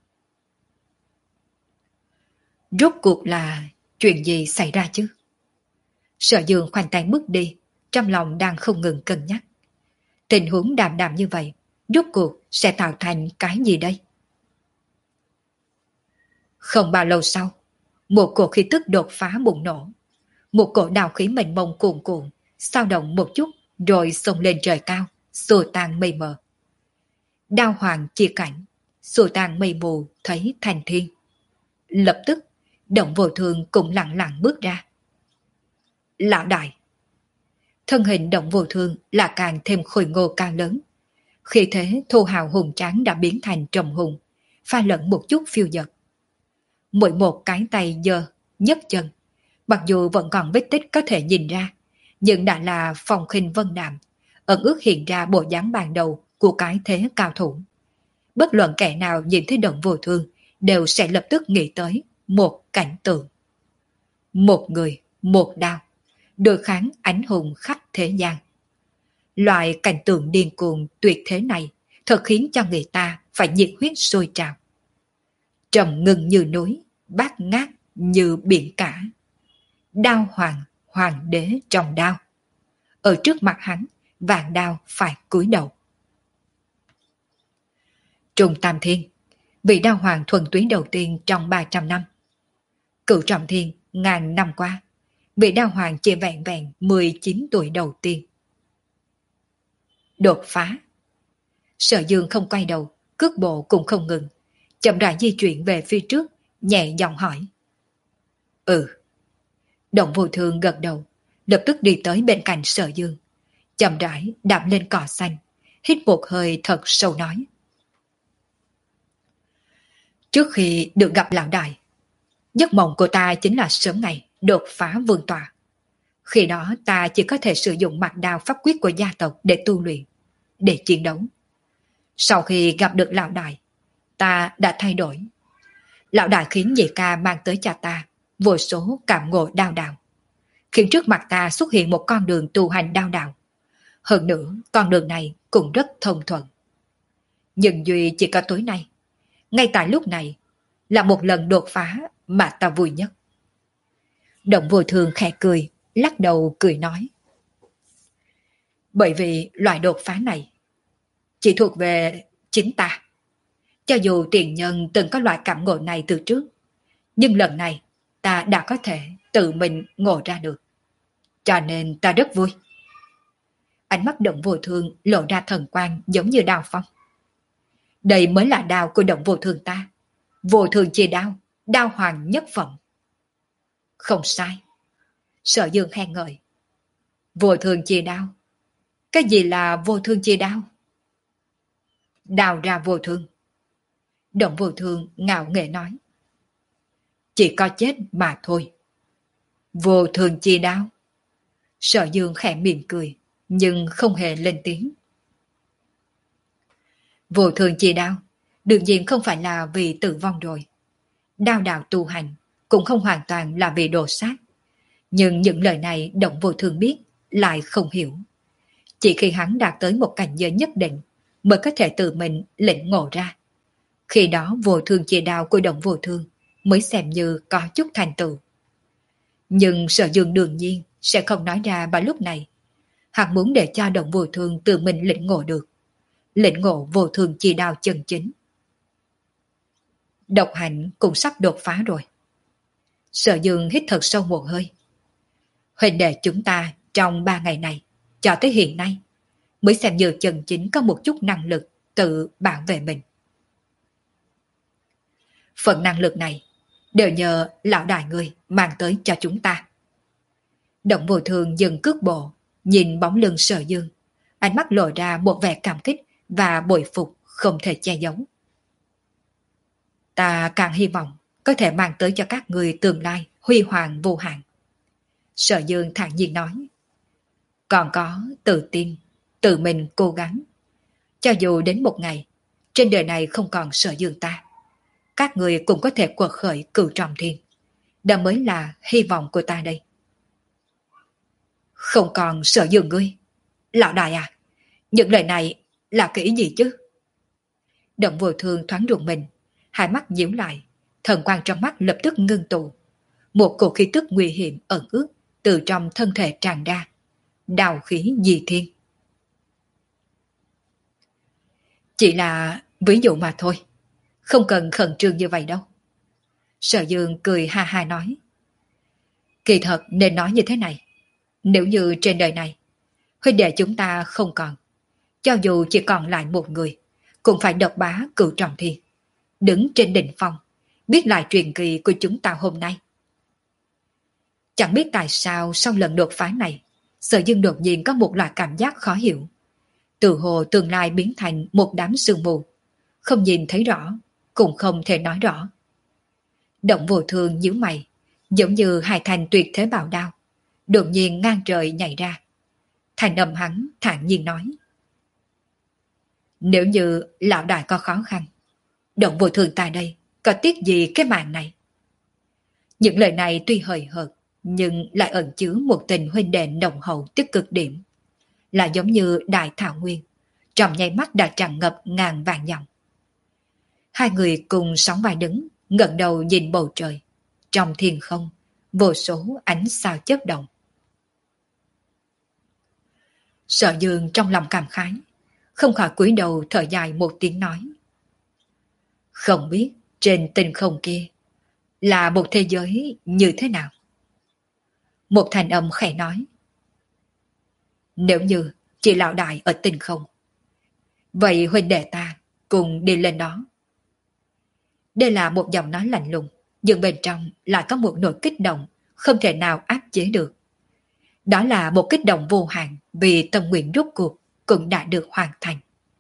Rốt cuộc là chuyện gì xảy ra chứ? Sở Dương khoanh tay bước đi, trong lòng đang không ngừng cân nhắc. Tình huống Đàm Đàm như vậy, rốt cuộc sẽ tạo thành cái gì đây? Không bao lâu sau, một cổ khí tức đột phá bùng nổ. Một cổ đào khí mênh mông cuồn cuộn, sao động một chút rồi xông lên trời cao, xua tan mây mờ. Đao hoàng chia cảnh, xua tan mây mù thấy thành thiên. Lập tức, Động Vô Thương cũng lặng lặng bước ra. Lão đại! Thân hình Động Vô Thương là càng thêm khôi ngô cao lớn. Khi thế thô hào hùng tráng đã biến thành trầm hùng, pha lẫn một chút phiêu dật. Mỗi một cái tay giơ, nhấc chân, mặc dù vẫn còn vết tích có thể nhìn ra, nhưng đã là phong khinh vân đạm, ẩn ước hiện ra bộ dáng ban đầu của cái thế cao thủ. Bất luận kẻ nào nhìn thấy Động Vô Thương đều sẽ lập tức nghĩ tới một cảnh tượng. Một người, một đao, đối kháng ánh hùng khắp thế gian. Loại cảnh tượng điên cuồng tuyệt thế này thật khiến cho người ta phải nhiệt huyết sôi trào. Trầm ngưng như núi, bát ngát như biển cả. Đao hoàng, hoàng đế trong đao. Ở trước mặt hắn, vạn đao phải cúi đầu. Trung Tam Thiên, vị đao hoàng thuần túy đầu tiên trong ba trăm năm. Cửu Trọng Thiên, ngàn năm qua, vị đao hoàng chỉ vẹn vẹn mười chín tuổi đầu tiên. Đột phá. Sở Dương không quay đầu, cước bộ cũng không ngừng, chậm rãi di chuyển về phía trước, nhẹ giọng hỏi. Ừ. Động Vô Thương gật đầu, lập tức đi tới bên cạnh Sở Dương, chậm rãi đạp lên cỏ xanh, hít một hơi thật sâu nói. Trước khi được gặp lão đại, giấc mộng của ta chính là sớm ngày đột phá vương tọa. Khi đó ta chỉ có thể sử dụng mạch đao pháp quyết của gia tộc để tu luyện, để chiến đấu. Sau khi gặp được lão đại, ta đã thay đổi. Lão đại khiến nhị ca mang tới cho ta vô số cảm ngộ đao đạo, khiến trước mặt ta xuất hiện một con đường tu hành đao đạo. Hơn nữa, con đường này cũng rất thông thuận. Nhưng duy chỉ có tối nay, ngay tại lúc này, là một lần đột phá mà ta vui nhất. Động Vô Thương khẽ cười, lắc đầu cười nói. Bởi vì loại đột phá này chỉ thuộc về chính ta. Cho dù tiền nhân từng có loại cảm ngộ này từ trước, nhưng lần này ta đã có thể tự mình ngộ ra được. Cho nên ta rất vui. Ánh mắt Động Vô Thương lộ ra thần quang giống như đao phong. Đây mới là đao của Động Vô Thương ta. Vô Thương chia đao, đao hoàng nhất phẩm. Không sai. Sở Dương khen ngợi. Vô Thương chia đao. Cái gì là vô thương chia đao? Đao ra vô thương. Động Vô Thương ngạo nghễ nói. Chỉ có chết mà thôi. Vô thương chia đao. Sở Dương khẽ mỉm cười, nhưng không hề lên tiếng. Vô thương chia đao, đương nhiên không phải là vì tử vong rồi. Đao đạo tu hành cũng không hoàn toàn là vì đồ sát. Nhưng những lời này Động Vô Thương biết, lại không hiểu. Chỉ khi hắn đạt tới một cảnh giới nhất định mới có thể tự mình lĩnh ngộ ra. Khi đó vô thương chia đao của Động Vô Thương mới xem như có chút thành tựu. Nhưng Sở Dương đương nhiên sẽ không nói ra vào lúc này. Hắn muốn để cho Động Vô Thương tự mình lĩnh ngộ được. Lĩnh ngộ vô thương chia đao chân chính. Độc Hành cũng sắp đột phá rồi. Sở Dương hít thật sâu một hơi. Huynh đệ chúng ta trong ba ngày này cho tới hiện nay mới xem như chân chính có một chút năng lực tự bảo vệ mình. Phần năng lực này đều nhờ lão đại người mang tới cho chúng ta. Động Vô Thương dừng cước bộ, nhìn bóng lưng Sở Dương, ánh mắt lộ ra một vẻ cảm kích và bội phục không thể che giấu. Ta càng hy vọng có thể mang tới cho các người tương lai huy hoàng vô hạn. Sở Dương thản nhiên nói. Còn có tự tin, tự mình cố gắng. Cho dù đến một ngày, trên đời này không còn Sở Dương ta, các người cũng có thể quật khởi cửu trọng thiên. Đó mới là hy vọng của ta đây. Không còn Sở Dương ngươi. Lão đại à, những lời này là kỹ gì chứ? Động Vô Thương thoáng rùng mình, hai mắt nhíu lại, thần quang trong mắt lập tức ngưng tụ. Một cổ khí tức nguy hiểm ẩn ướt từ trong thân thể tràn ra. Đào khí dị thiên. Chỉ là ví dụ mà thôi, không cần khẩn trương như vậy đâu. Sở Dương cười ha ha nói. Kỳ thật nên nói như thế này. Nếu như trên đời này huynh đệ chúng ta không còn, cho dù chỉ còn lại một người, cũng phải độc bá cửu trọng thiên, đứng trên đỉnh phong, biết lại truyền kỳ của chúng ta hôm nay. Chẳng biết tại sao sau lần đột phá này, Sở Dương đột nhiên có một loại cảm giác khó hiểu. Từ hồ tương lai biến thành một đám sương mù, không nhìn thấy rõ, cũng không thể nói rõ. Động Vô Thương nhíu mày, giống như hai thanh tuyệt thế bảo đao, đột nhiên ngang trời nhảy ra. Thành âm hắn thản nhiên nói. Nếu như lão đại có khó khăn, Động Vô Thương ta đây có tiếc gì cái mạng này? Những lời này tuy hời hợt, nhưng lại ẩn chứa một tình huynh đệ nồng hậu tích cực điểm. Là giống như đại thảo nguyên, trong nháy mắt đã tràn ngập ngàn vạn dặm. Hai người cùng sóng vai đứng, ngẩng đầu nhìn bầu trời. Trong thiên không, vô số ánh sao chớp động. Sở Dương trong lòng cảm khái, không khỏi cúi đầu thở dài một tiếng nói. Không biết trên tinh không kia là một thế giới như thế nào? Một thành âm khẽ nói. Nếu như chỉ lão đại ở tinh không, vậy huynh đệ ta cùng đi lên đó. Đây là một giọng nói lạnh lùng, nhưng bên trong lại có một nỗi kích động không thể nào áp chế được. Đó là một kích động vô hạn vì tâm nguyện rốt cuộc cũng đã được hoàn thành.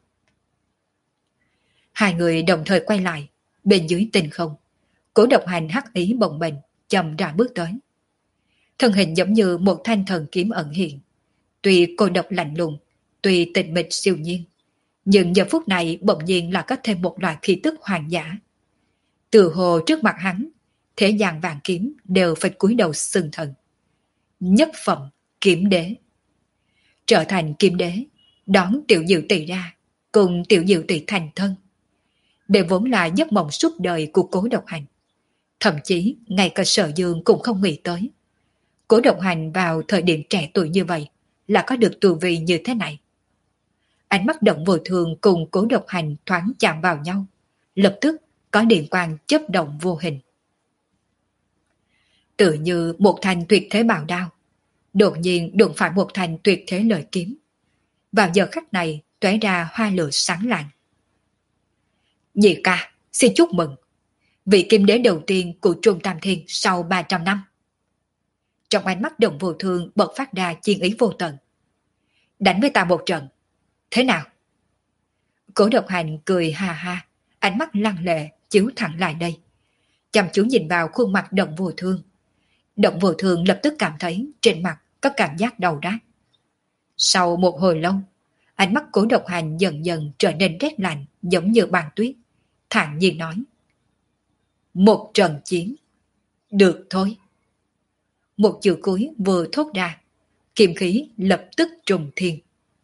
Hai người đồng thời quay lại, bên dưới tinh không, Cố Độc Hành hắc ý bồng bềnh chậm rãi bước tới. Thân hình giống như một thanh thần kiếm ẩn hiện, tuy cô độc lạnh lùng, tuy tịch mịch siêu nhiên, nhưng giờ phút này bỗng nhiên là có thêm một loại khí tức hoàng giả. Từ hồ trước mặt hắn, thế gian vàng kiếm đều phải cúi đầu xưng thần. Nhất phẩm kiếm đế. Trở thành kiếm đế, đón Tiểu Diệu Tỷ ra, cùng Tiểu Diệu Tỷ thành thân. Đây vốn là giấc mộng suốt đời của Cố Độc Hành. Thậm chí ngay cả Sở Dương cũng không nghĩ tới. Cố Độc Hành vào thời điểm trẻ tuổi như vậy là có được tu vi như thế này. Ánh mắt Động Vô Thương cùng Cố Độc Hành thoáng chạm vào nhau, lập tức có điện quang chớp động vô hình. Tự như một thanh tuyệt thế bảo đao, đột nhiên đụng phải một thanh tuyệt thế lợi kiếm. Vào giờ khắc này tóe ra hoa lửa sáng lạng. Nhị ca, xin chúc mừng. Vị kim đế đầu tiên của Trung Tam Thiên sau ba trăm năm. Trong ánh mắt Động Vô Thương bật phát ra chiến ý vô tận. Đánh với ta một trận. Thế nào? Cố Độc Hành cười ha ha, ánh mắt lăng lệ chiếu thẳng lại đây. Chăm chú nhìn vào khuôn mặt Động Vô Thương. Động Vô Thương lập tức cảm thấy trên mặt có cảm giác đau rát. Sau một hồi lâu, ánh mắt Cố Độc Hành dần dần trở nên rét lạnh giống như băng tuyết, thản nhiên nói. Một trận chiến. Được thôi. Một chữ cuối vừa thốt ra, kiếm khí lập tức trùng thiên.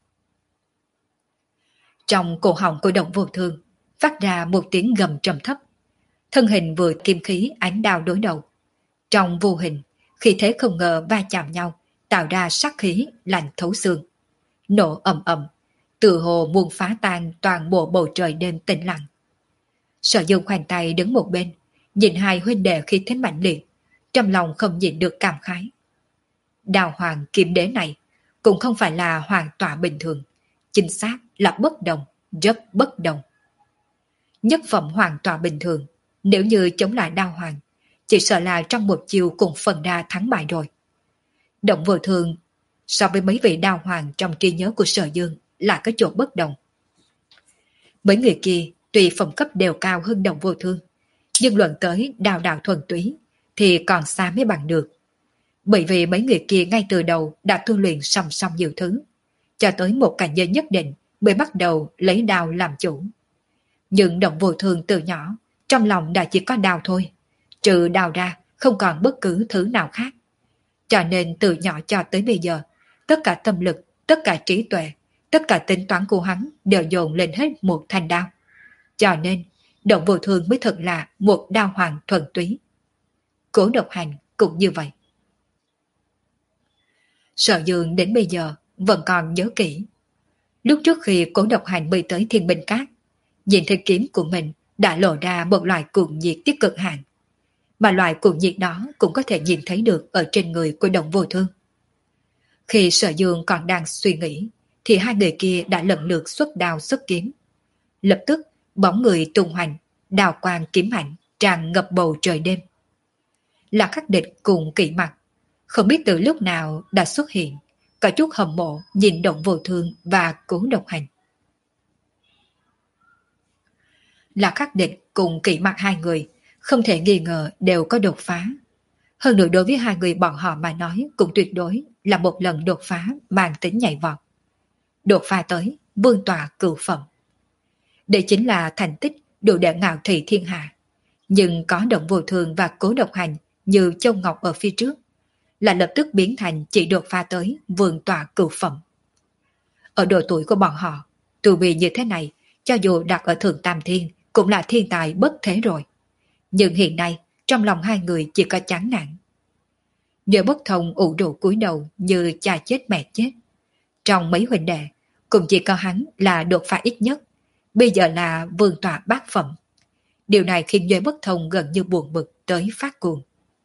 Trong cổ họng của Động Vô Thương phát ra một tiếng gầm trầm thấp. Thân hình vừa kim khí ánh đao đối đầu. Trong vô hình, khí thế không ngờ va chạm nhau, tạo ra sát khí lạnh thấu xương. Nổ ầm ầm, từ hồ muốn phá tan toàn bộ bầu trời đêm tĩnh lặng. Sở Dương khoanh tay đứng một bên, nhìn hai huynh đệ khí thế mạnh liệt, trong lòng không nhịn được cảm khái. Đào hoàng kiếm đế này cũng không phải là hoàng tọa bình thường, chính xác là bất đồng, rất bất đồng. Nhất phẩm hoàng tọa bình thường, nếu như chống lại đao hoàng, chỉ sợ là trong một chiều cùng phần đa thắng bại rồi. Động Vô Thương so với mấy vị đao hoàng trong trí nhớ của Sở Dương là có chỗ bất đồng. Mấy người kia tuy phẩm cấp đều cao hơn Động Vô Thương, nhưng luận tới đào đạo thuần túy thì còn xa mới bằng được. Bởi vì mấy người kia ngay từ đầu đã tu luyện song song nhiều thứ, cho tới một cảnh giới nhất định mới bắt đầu lấy đao làm chủ. Nhưng Động Vô Thương từ nhỏ trong lòng đã chỉ có đao thôi, trừ đao ra không còn bất cứ thứ nào khác. Cho nên từ nhỏ cho tới bây giờ, tất cả tâm lực, tất cả trí tuệ, tất cả tính toán của hắn đều dồn lên hết một thanh đao. Cho nên Động Vô Thương mới thật là một đao hoàng thuần túy. Cố Độc Hành cũng như vậy. Sở Dương đến bây giờ vẫn còn nhớ kỹ. Lúc trước khi Cố Độc Hành bay tới Thiên Bình Cát, nhìn thấy kiếm của mình đã lộ ra một loại cuồng nhiệt tiết cực hạn. Mà loại cuồng nhiệt đó cũng có thể nhìn thấy được ở trên người của Động Vô Thương. Khi Sở Dương còn đang suy nghĩ, thì hai người kia đã lần lượt xuất đao xuất kiếm. Lập tức, bóng người tung hoành, đào quang kiếm hạnh, tràn ngập bầu trời đêm. Là Khắc Địch cùng Kỷ Mặc, không biết từ lúc nào đã xuất hiện, có chút hâm mộ nhìn Động Vô Thương và Cố Độc Hành. Là Khắc Địch cùng Kỷ Mặc hai người, không thể nghi ngờ đều có đột phá. Hơn nữa đối với hai người bọn họ mà nói cũng tuyệt đối là một lần đột phá mang tính nhảy vọt. Đột phá tới vương tọa cửu phẩm. Đây chính là thành tích đủ để ngạo thị thiên hạ. Nhưng có Động Vô Thương và Cố Độc Hành như châu ngọc ở phía trước, là lập tức biến thành chỉ đột phá tới vương tọa cửu phẩm. Ở độ tuổi của bọn họ, tu vi như thế này, cho dù đặt ở Thượng Tam Thiên cũng là thiên tài bất thế rồi. Nhưng hiện nay, trong lòng hai người chỉ có chán nản. Nhớ Bất Thông ủ rũ cúi đầu như cha chết mẹ chết. Trong mấy huynh đệ, cũng chỉ có hắn là đột phá ít nhất, bây giờ là vương tọa bát phẩm. Điều này khiến Duy Bất Thông gần như buồn bực tới phát cuồng.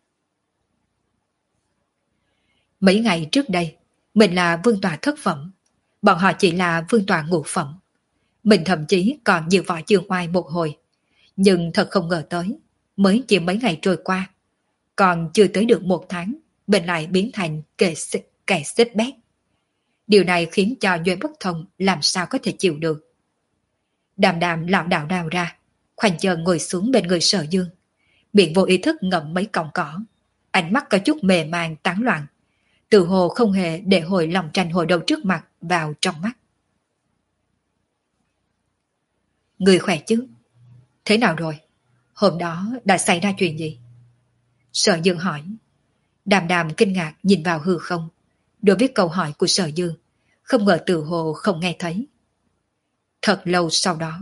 Mấy ngày trước đây, mình là vương tọa thất phẩm, bọn họ chỉ là vương tọa ngũ phẩm. Mình thậm chí còn nhiều võ chương oai một hồi. Nhưng thật không ngờ tới, mới chỉ mấy ngày trôi qua, còn chưa tới được một tháng, mình lại biến thành kẻ xích, kẻ xích bét. Điều này khiến cho Duy Bất Thông làm sao có thể chịu được. Đàm đàm lảo đảo đào ra, khoanh chân ngồi xuống bên người Sở Dương, miệng vô ý thức ngậm mấy cọng cỏ, ánh mắt có chút mề màng tán loạn, từ hồ không hề để hồi lòng tranh hồi đầu trước mặt vào trong mắt. Người khỏe chứ? Thế nào rồi? Hôm đó đã xảy ra chuyện gì? Sở Dương hỏi. Đàm đàm kinh ngạc nhìn vào hư không. Đối với câu hỏi của Sở Dương, không ngờ từ hồ không nghe thấy. Thật lâu sau đó.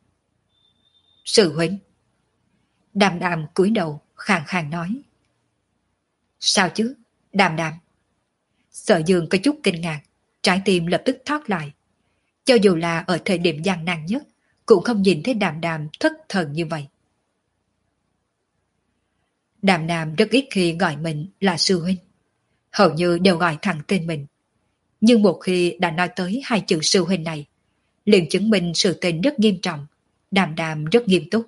Sư huynh. Đàm đàm cúi đầu khàn khàn nói. Sao chứ? Đàm đàm. Sở Dương có chút kinh ngạc, trái tim lập tức thoát lại. Cho dù là ở thời điểm gian nan nhất, cũng không nhìn thấy đàm đàm thất thần như vậy. Đàm đàm rất ít khi gọi mình là sư huynh. hầu như đều gọi thẳng tên mình. Nhưng một khi đã nói tới hai chữ sư huynh này, liền chứng minh sự tình rất nghiêm trọng, Đàm Đàm rất nghiêm túc.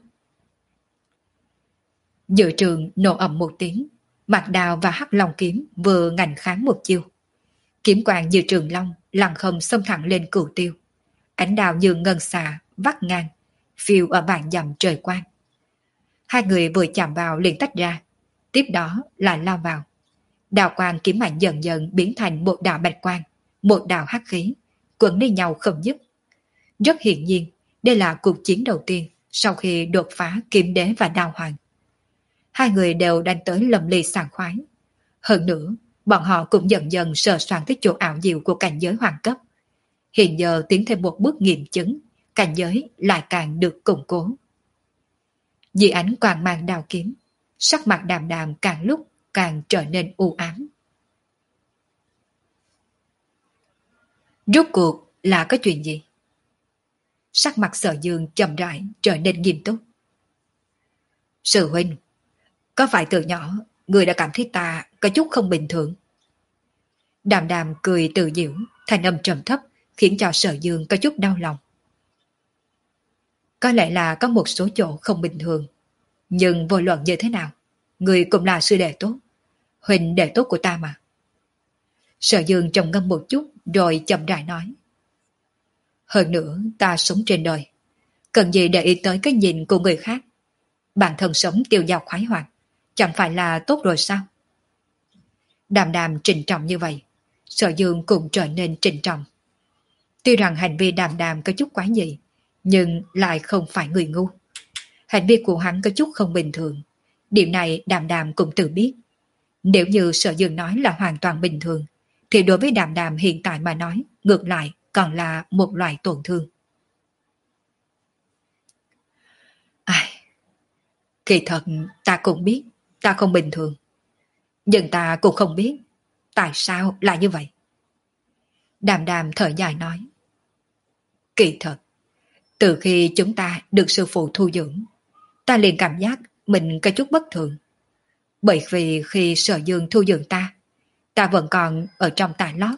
Giữa trường nổ ầm một tiếng, Mạc Đào và Hắc Long kiếm vừa ngành kháng một chiêu. Kiếm quang như trường long lăng không xông thẳng lên Cửu Tiêu. Ánh đào như ngân xà vắt ngang, phiêu ở vạn dặm trời quang. Hai người vừa chạm vào liền tách ra, tiếp đó lại lao vào. Đào quang kiếm mạnh dần dần biến thành một đạo bạch quang, một đạo hắc khí, quấn lên nhau không dứt. Rất hiển nhiên, đây là cuộc chiến đầu tiên sau khi đột phá kiếm đế và đao hoàng. Hai người đều đang tới lầm ly sảng khoái. Hơn nữa, bọn họ cũng dần dần sờ soạn tới chỗ ảo diệu của cảnh giới hoàng cấp. Hiện giờ tiến thêm một bước nghiệm chứng, cảnh giới lại càng được củng cố. Dưới ánh quang mang đao kiếm, sắc mặt Đàm Đàm càng lúc càng trở nên u ám. Rốt cuộc là có chuyện gì? Sắc mặt Sở Dương chậm rãi trở nên nghiêm túc. Sư huynh, có phải từ nhỏ người đã cảm thấy ta có chút không bình thường? Đàm Đàm cười tự giễu, thanh âm trầm thấp khiến cho Sở Dương có chút đau lòng. Có lẽ là có một số chỗ không bình thường, nhưng vô luận như thế nào, người cũng là sư đệ tốt, huynh đệ tốt của ta mà. Sở Dương trầm ngâm một chút rồi chậm rãi nói. Hơn nữa ta sống trên đời, cần gì để ý tới cái nhìn của người khác. Bản thân sống tiêu dao khoái hoạt, chẳng phải là tốt rồi sao? Đàm Đàm trịnh trọng như vậy, Sở Dương cũng trở nên trịnh trọng. Tuy rằng hành vi Đàm Đàm có chút quá dị, nhưng lại không phải người ngu. Hành vi của hắn có chút không bình thường, điểm này Đàm Đàm cũng tự biết. Nếu như Sở Dương nói là hoàn toàn bình thường, thì đối với Đàm Đàm hiện tại mà nói, ngược lại còn là một loại tổn thương. Ai, kỳ thật ta cũng biết ta không bình thường, nhưng ta cũng không biết tại sao lại như vậy. Đàm Đàm thở dài nói. Kỳ thật, từ khi chúng ta được sư phụ thu dưỡng, ta liền cảm giác mình có chút bất thường. Bởi vì khi Sở Dương thu dưỡng ta, ta vẫn còn ở trong tà lót.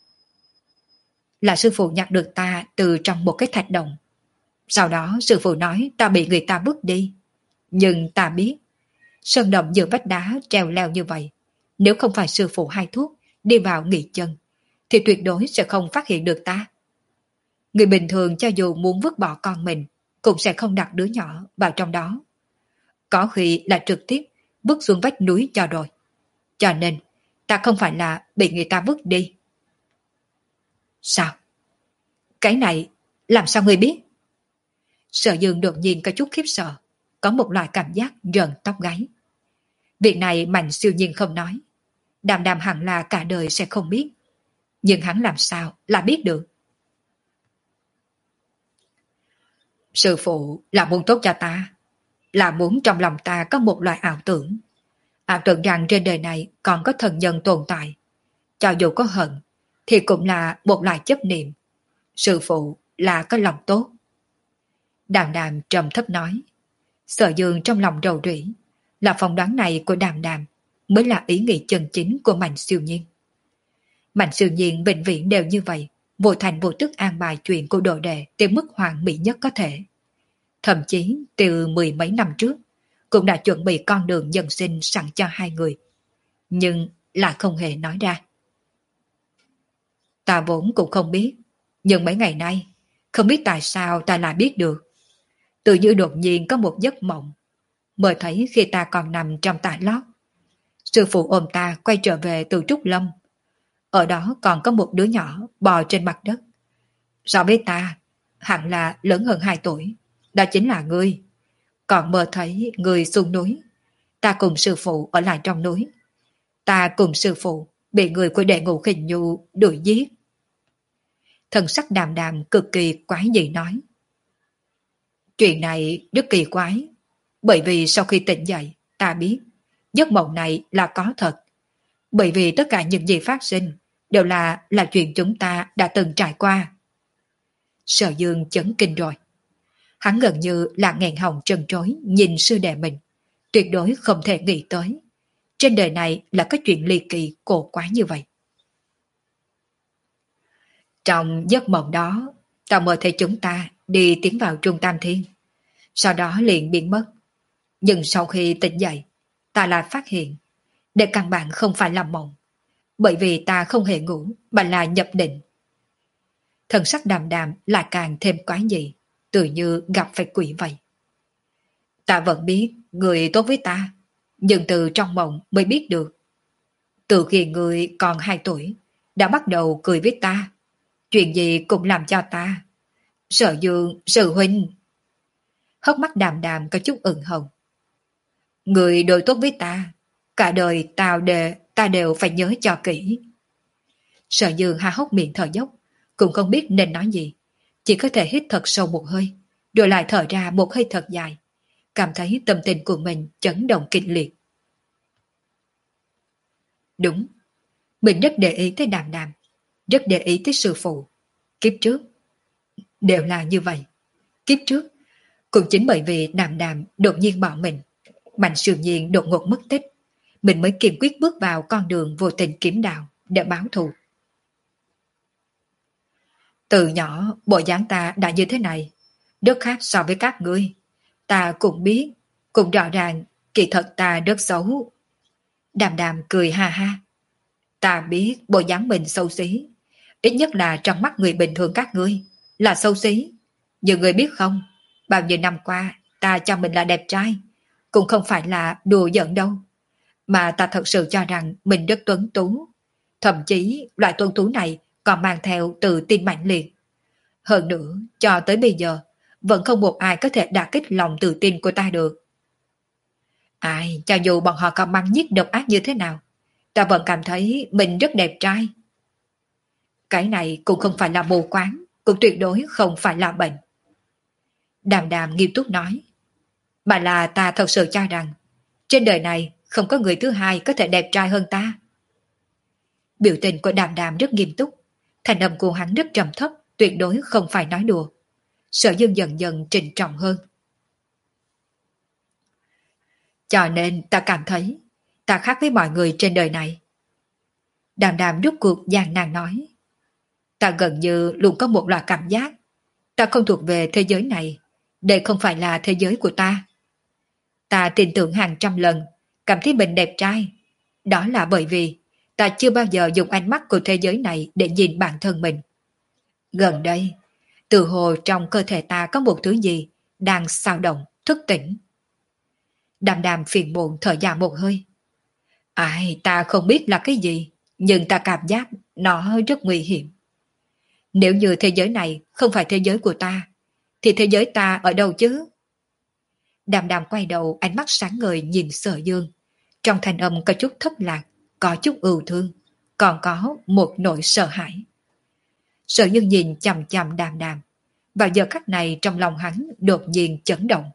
Là sư phụ nhặt được ta từ trong một cái thạch động. Sau đó sư phụ nói ta bị người ta vứt đi. Nhưng ta biết, sơn động giữa vách đá treo leo như vậy, nếu không phải sư phụ hai thuốc đi vào nghỉ chân, thì tuyệt đối sẽ không phát hiện được ta. Người bình thường cho dù muốn vứt bỏ con mình, cũng sẽ không đặt đứa nhỏ vào trong đó. Có khi là trực tiếp vứt xuống vách núi cho rồi. Cho nên, ta không phải là bị người ta vứt đi. Sao? Cái này, làm sao ngươi biết? Sở Dương đột nhiên có chút khiếp sợ, có một loại cảm giác rợn tóc gáy. Việc này Mạnh Siêu Nhiên không nói. Đàm Đàm hẳn là cả đời sẽ không biết. Nhưng hắn làm sao là biết được? Sư phụ là muốn tốt cho ta, là muốn trong lòng ta có một loại ảo tưởng. Ảo tưởng rằng trên đời này còn có thần nhân tồn tại. Cho dù có hận, thì cũng là một loại chấp niệm. Sư phụ là có lòng tốt. Đàm Đàm trầm thấp nói. Sở Dương trong lòng rầu rĩ, là phỏng đoán này của Đàm Đàm mới là ý nghĩ chân chính của Mạnh Siêu Nhiên. Mạnh Siêu Nhiên bệnh viện đều như vậy, vô thành vô tức an bài chuyện của đồ đệ tới mức hoàn mỹ nhất có thể. Thậm chí từ mười mấy năm trước cũng đã chuẩn bị con đường nhân sinh sẵn cho hai người, nhưng lại không hề nói ra. Ta vốn cũng không biết, nhưng mấy ngày nay không biết tại sao ta lại biết được. Tự như đột nhiên có một giấc mộng, mới thấy khi ta còn nằm trong tà lót, sư phụ ôm ta quay trở về từ Trúc Lâm. Ở đó còn có một đứa nhỏ bò trên mặt đất. So với ta, hẳn là lớn hơn hai tuổi. Đó chính là ngươi. Còn mơ thấy ngươi xuống núi. Ta cùng sư phụ ở lại trong núi. Ta cùng sư phụ bị người của đệ ngũ Khinh Nhu đuổi giết. Thần sắc Đàm Đàm cực kỳ quái dị nói. Chuyện này rất kỳ quái. Bởi vì sau khi tỉnh dậy, ta biết giấc mộng này là có thật. Bởi vì tất cả những gì phát sinh đều là là chuyện chúng ta đã từng trải qua. Sở Dương chấn kinh rồi. Hắn gần như là nghẹn họng trân trối nhìn sư đệ mình. Tuyệt đối không thể nghĩ tới. Trên đời này là có chuyện ly kỳ cổ quái như vậy. Trong giấc mộng đó, ta mơ thấy chúng ta đi tiến vào Trung Tam Thiên, sau đó liền biến mất. Nhưng sau khi tỉnh dậy, ta lại phát hiện, đây căn bản không phải là mộng, bởi vì ta không hề ngủ mà là nhập định. Thần sắc Đàm Đàm lại càng thêm quái dị, tự như gặp phải quỷ vậy. Ta vẫn biết người tốt với ta, nhưng từ trong mộng mới biết được. Từ khi người còn hai tuổi, đã bắt đầu cười với ta, chuyện gì cũng làm cho ta. Sợ Dương, Sự huynh. Hốc mắt Đàm Đàm có chút ửng hồng. Người đối tốt với ta, cả đời tao đề, ta đều phải nhớ cho kỹ. Sợ Dương há hốc miệng thở dốc, cũng không biết nên nói gì, chỉ có thể hít thật sâu một hơi, rồi lại thở ra một hơi thật dài, cảm thấy tâm tình của mình chấn động kịch liệt. Đúng, mình rất để ý tới Đàm Đàm, rất để ý tới sư phụ. Kiếp trước, đều là như vậy. Kiếp trước, cũng chính bởi vì Đàm Đàm đột nhiên bỏ mình, Mạnh Sương Nhiên đột ngột mất tích, mình mới kiên quyết bước vào con đường vô tình kiếm đạo để báo thù. Từ nhỏ, bộ dáng ta đã như thế này, rất khác so với các ngươi. Ta cũng biết, cũng rõ ràng, kỳ thật ta rất xấu. Đàm Đàm cười ha ha. Ta biết bộ dáng mình xấu xí, ít nhất là trong mắt người bình thường các ngươi, là xấu xí. Nhưng người biết không, bao nhiêu năm qua, ta cho mình là đẹp trai, cũng không phải là đùa giỡn đâu. Mà ta thật sự cho rằng mình rất tuấn tú. Thậm chí, loại tuấn tú này còn mang theo tự tin mạnh liệt. Hơn nữa, cho tới bây giờ, vẫn không một ai có thể đả kích lòng tự tin của ta được. Ai, cho dù bọn họ có mắng nhiếc độc ác như thế nào, ta vẫn cảm thấy mình rất đẹp trai. Cái này cũng không phải là mù quáng, cũng tuyệt đối không phải là bệnh. Đàm Đàm nghiêm túc nói, mà là ta thật sự cho rằng, trên đời này không có người thứ hai có thể đẹp trai hơn ta. Biểu tình của Đàm Đàm rất nghiêm túc, thành âm của hắn rất trầm thấp, tuyệt đối không phải nói đùa. Sở Dương dần dần trịnh trọng hơn. Cho nên ta cảm thấy, ta khác với mọi người trên đời này. Đàm Đàm rút cuộc gian nan nói, ta gần như luôn có một loại cảm giác, ta không thuộc về thế giới này, đây không phải là thế giới của ta. Ta tin tưởng hàng trăm lần, cảm thấy mình đẹp trai. Đó là bởi vì ta chưa bao giờ dùng ánh mắt của thế giới này để nhìn bản thân mình. Gần đây, từ hồ trong cơ thể ta có một thứ gì đang xao động, thức tỉnh. Đàm Đàm phiền muộn thở dài một hơi. Ai, ta không biết là cái gì, nhưng ta cảm giác nó rất nguy hiểm. Nếu như thế giới này không phải thế giới của ta, thì thế giới ta ở đâu chứ? Đàm Đàm quay đầu, ánh mắt sáng ngời nhìn Sở Dương. Trong thanh âm có chút thất lạc, có chút ưu thương, còn có một nỗi sợ hãi. Sở Dương nhìn chằm chằm Đàm Đàm. Vào giờ khắc này trong lòng hắn đột nhiên chấn động.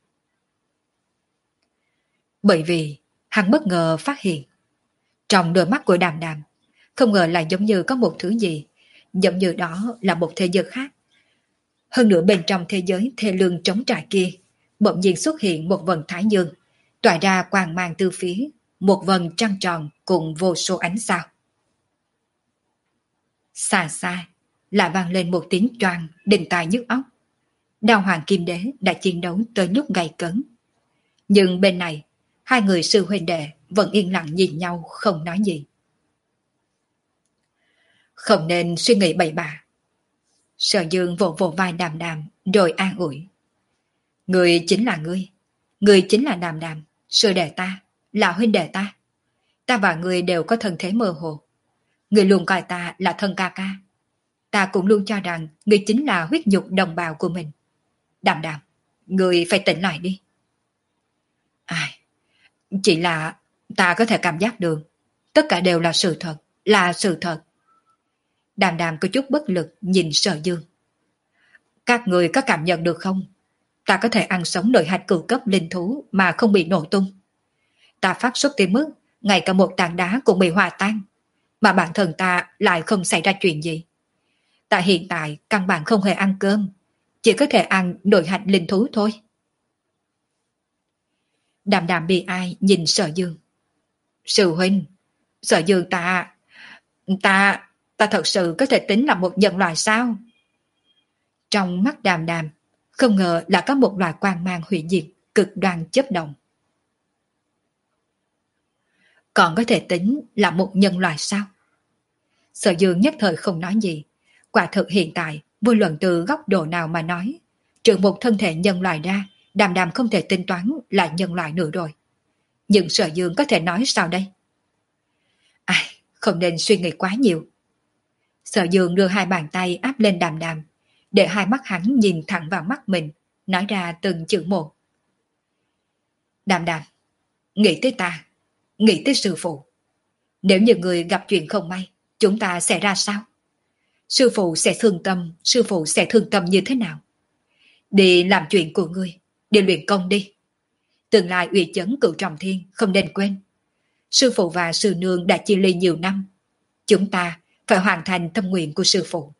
Bởi vì hắn bất ngờ phát hiện, trong đôi mắt của Đàm Đàm, không ngờ là giống như có một thứ gì, giống như đó là một thế giới khác. Hơn nữa bên trong thế giới thê lương trống trải kia, bỗng nhiên xuất hiện một vầng thái dương, tỏa ra quang mang từ phía, một vầng trăng tròn cùng vô số ánh sao. Xa xa, lại vang lên một tiếng choang, đình tai nhức óc. Đao Hoàng Kim Đế đã chiến đấu tới lúc gay cấn. Nhưng bên này, hai người sư huynh đệ vẫn yên lặng nhìn nhau không nói gì. Không nên suy nghĩ bậy bạ. Sở Dương vỗ vỗ vai Đàm Đàm rồi an ủi. Người chính là ngươi, người chính là Đàm Đàm, sư đệ ta, là huynh đệ ta. Ta và ngươi đều có thân thế mơ hồ. Ngươi luôn coi ta là thân ca ca. Ta cũng luôn cho rằng ngươi chính là huyết nhục đồng bào của mình. Đàm Đàm, ngươi phải tỉnh lại đi. Ai, chỉ là ta có thể cảm giác được, tất cả đều là sự thật, là sự thật. Đàm Đàm có chút bất lực nhìn Sở Dương. Các người có cảm nhận được không? Ta có thể ăn sống nội hạch cửu cấp linh thú mà không bị nổ tung. Ta phát xuất tới mức ngay cả một tảng đá cũng bị hòa tan, mà bản thân ta lại không xảy ra chuyện gì. Ta hiện tại căn bản không hề ăn cơm, chỉ có thể ăn nội hạch linh thú thôi. Đàm Đàm bị ai nhìn Sở Dương. Sư huynh, Sở Dương ta, ta, ta thật sự có thể tính là một nhân loại sao? Trong mắt Đàm Đàm, không ngờ là có một loài quang mang hủy diệt, cực đoan chớp động. Còn có thể tính là một nhân loại sao? Sở Dương nhất thời không nói gì. Quả thực hiện tại, vô luận từ góc độ nào mà nói, trừ một thân thể nhân loại ra, Đàm Đàm không thể tính toán là nhân loại nữa rồi. Nhưng Sở Dương có thể nói sao đây? Ai, không nên suy nghĩ quá nhiều. Sở Dương đưa hai bàn tay áp lên Đàm Đàm, để hai mắt hắn nhìn thẳng vào mắt mình, nói ra từng chữ một. Đàm Đàm, nghĩ tới ta, nghĩ tới sư phụ. Nếu như người gặp chuyện không may, chúng ta sẽ ra sao? Sư phụ sẽ thương tâm, sư phụ sẽ thương tâm như thế nào? Đi làm chuyện của ngươi, đi luyện công đi. Tương lai uy chấn cửu trọng thiên, không nên quên. Sư phụ và sư nương đã chia ly nhiều năm. Chúng ta phải hoàn thành tâm nguyện của sư phụ.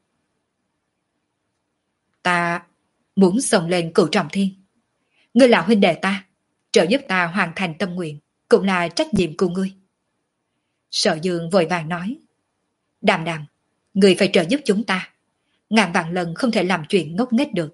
Ta muốn xông lên cửu trọng thiên. Ngươi là huynh đệ ta, trợ giúp ta hoàn thành tâm nguyện, cũng là trách nhiệm của ngươi. Sở Dương vội vàng nói. Đàm Đàm, ngươi phải trợ giúp chúng ta. Ngàn vạn lần không thể làm chuyện ngốc nghếch được.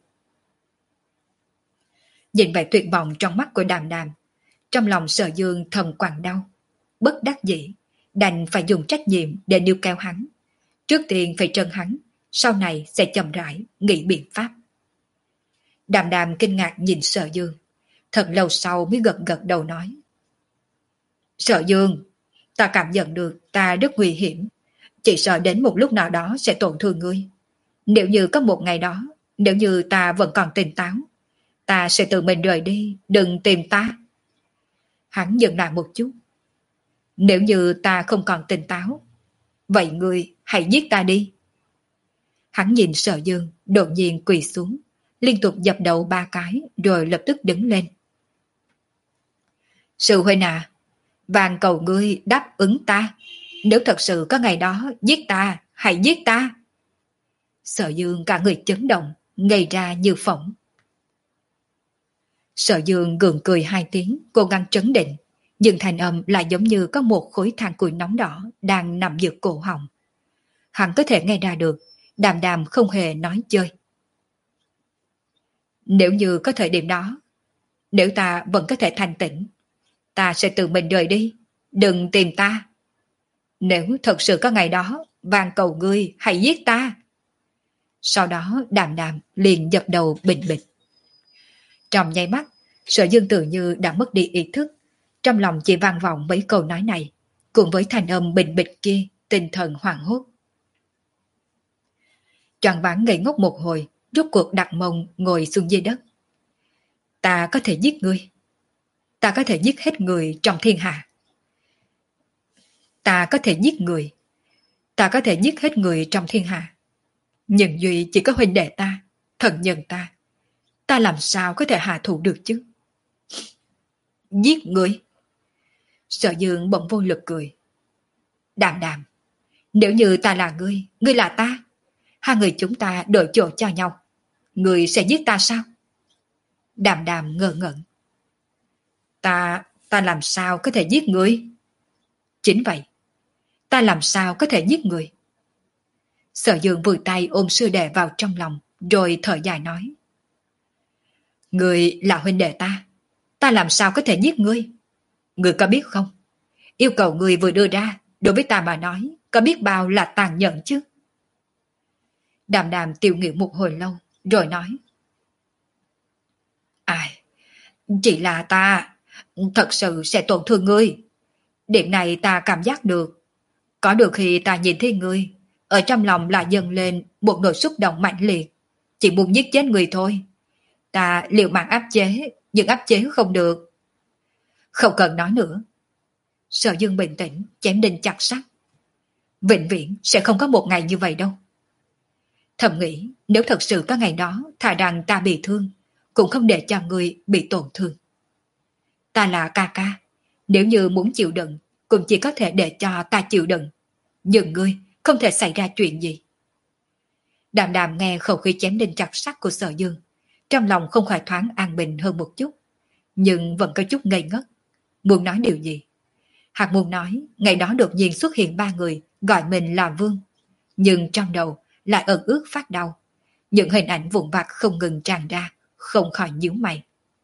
Nhìn vẻ tuyệt vọng trong mắt của Đàm Đàm, trong lòng Sở Dương thầm quặn đau. Bất đắc dĩ, đành phải dùng trách nhiệm để níu kéo hắn. Trước tiên phải trân hắn, sau này sẽ chậm rãi nghĩ biện pháp. Đàm Đàm kinh ngạc nhìn Sở Dương, thật lâu sau mới gật gật đầu nói. Sở Dương, ta cảm nhận được ta rất nguy hiểm, chỉ sợ đến một lúc nào đó sẽ tổn thương ngươi. Nếu như có một ngày đó, nếu như ta vẫn còn tỉnh táo, ta sẽ tự mình rời đi, đừng tìm ta. Hắn dừng lại một chút. Nếu như ta không còn tỉnh táo, vậy ngươi hãy giết ta đi. Hắn nhìn Sở Dương, đột nhiên quỳ xuống, liên tục dập đầu ba cái, rồi lập tức đứng lên. Sư huynh à, van cầu ngươi đáp ứng ta. Nếu thật sự có ngày đó giết ta, hãy giết ta. Sở Dương cả người chấn động, ngây ra như phỏng. Sở Dương gượng cười hai tiếng, cố gắng trấn định, nhưng thành âm lại giống như có một khối than củi nóng đỏ đang nằm giữa cổ họng. Hắn có thể nghe ra được, Đàm Đàm không hề nói chơi. Nếu như có thời điểm đó, nếu ta vẫn có thể thanh tĩnh, ta sẽ tự mình rời đi, đừng tìm ta. Nếu thật sự có ngày đó, van cầu ngươi hãy giết ta. Sau đó Đàm Đàm liền dập đầu bình bịch. Trong nháy mắt, Sở Dương tự như đã mất đi ý thức, trong lòng chỉ vang vọng mấy câu nói này, cùng với thanh âm bình bịch kia, tinh thần hoảng hốt. Choàng váng ngây ngốc một hồi, rốt cuộc đặt mông ngồi xuống dưới đất. Ta có thể giết ngươi. Ta có thể giết hết người trong thiên hạ. Ta có thể giết người. Ta có thể giết hết người trong thiên hạ. Nhưng duy chỉ có huynh đệ ta, thần nhân ta. Ta làm sao có thể hạ thủ được chứ? Giết người? Sở Dương bỗng vô lực cười. Đàm Đàm, nếu như ta là ngươi, ngươi là ta, hai người chúng ta đổi chỗ cho nhau, ngươi sẽ giết ta sao? Đàm Đàm ngơ ngẩn. Ta, ta làm sao có thể giết ngươi? Chính vậy, ta làm sao có thể giết người? Sở Dương vùi tay ôm sư đệ vào trong lòng, rồi thở dài nói. Ngươi là huynh đệ ta, ta làm sao có thể giết ngươi? Ngươi có biết không? Yêu cầu ngươi vừa đưa ra, đối với ta mà nói, có biết bao là tàn nhẫn chứ? Đàm Đàm tiêu nghỉu một hồi lâu, rồi nói. Ai, chỉ là ta, thật sự sẽ tổn thương ngươi. Điểm này ta cảm giác được. Có được khi ta nhìn thấy ngươi, ở trong lòng lại dâng lên một nỗi xúc động mạnh liệt. Chỉ muốn giết chết người thôi. Ta liều mạng áp chế, nhưng áp chế không được. Không cần nói nữa. Sở Dương bình tĩnh, chém đinh chặt sắt. Vĩnh viễn sẽ không có một ngày như vậy đâu. Thầm nghĩ, nếu thật sự có ngày đó, thà rằng ta bị thương, cũng không để cho người bị tổn thương. Ta là ca ca, nếu như muốn chịu đựng, cũng chỉ có thể để cho ta chịu đựng. Nhưng ngươi không thể xảy ra chuyện gì. Đàm Đàm nghe khẩu khí chém đinh chặt sắt của Sở Dương, trong lòng không khỏi thoáng an bình hơn một chút, nhưng vẫn có chút ngây ngất, muốn nói điều gì. Hạc Môn nói ngày đó đột nhiên xuất hiện ba người gọi mình là vương, nhưng trong đầu lại ẩn ước phát đau. Những hình ảnh vụn vặt không ngừng tràn ra, không khỏi nhíu mày.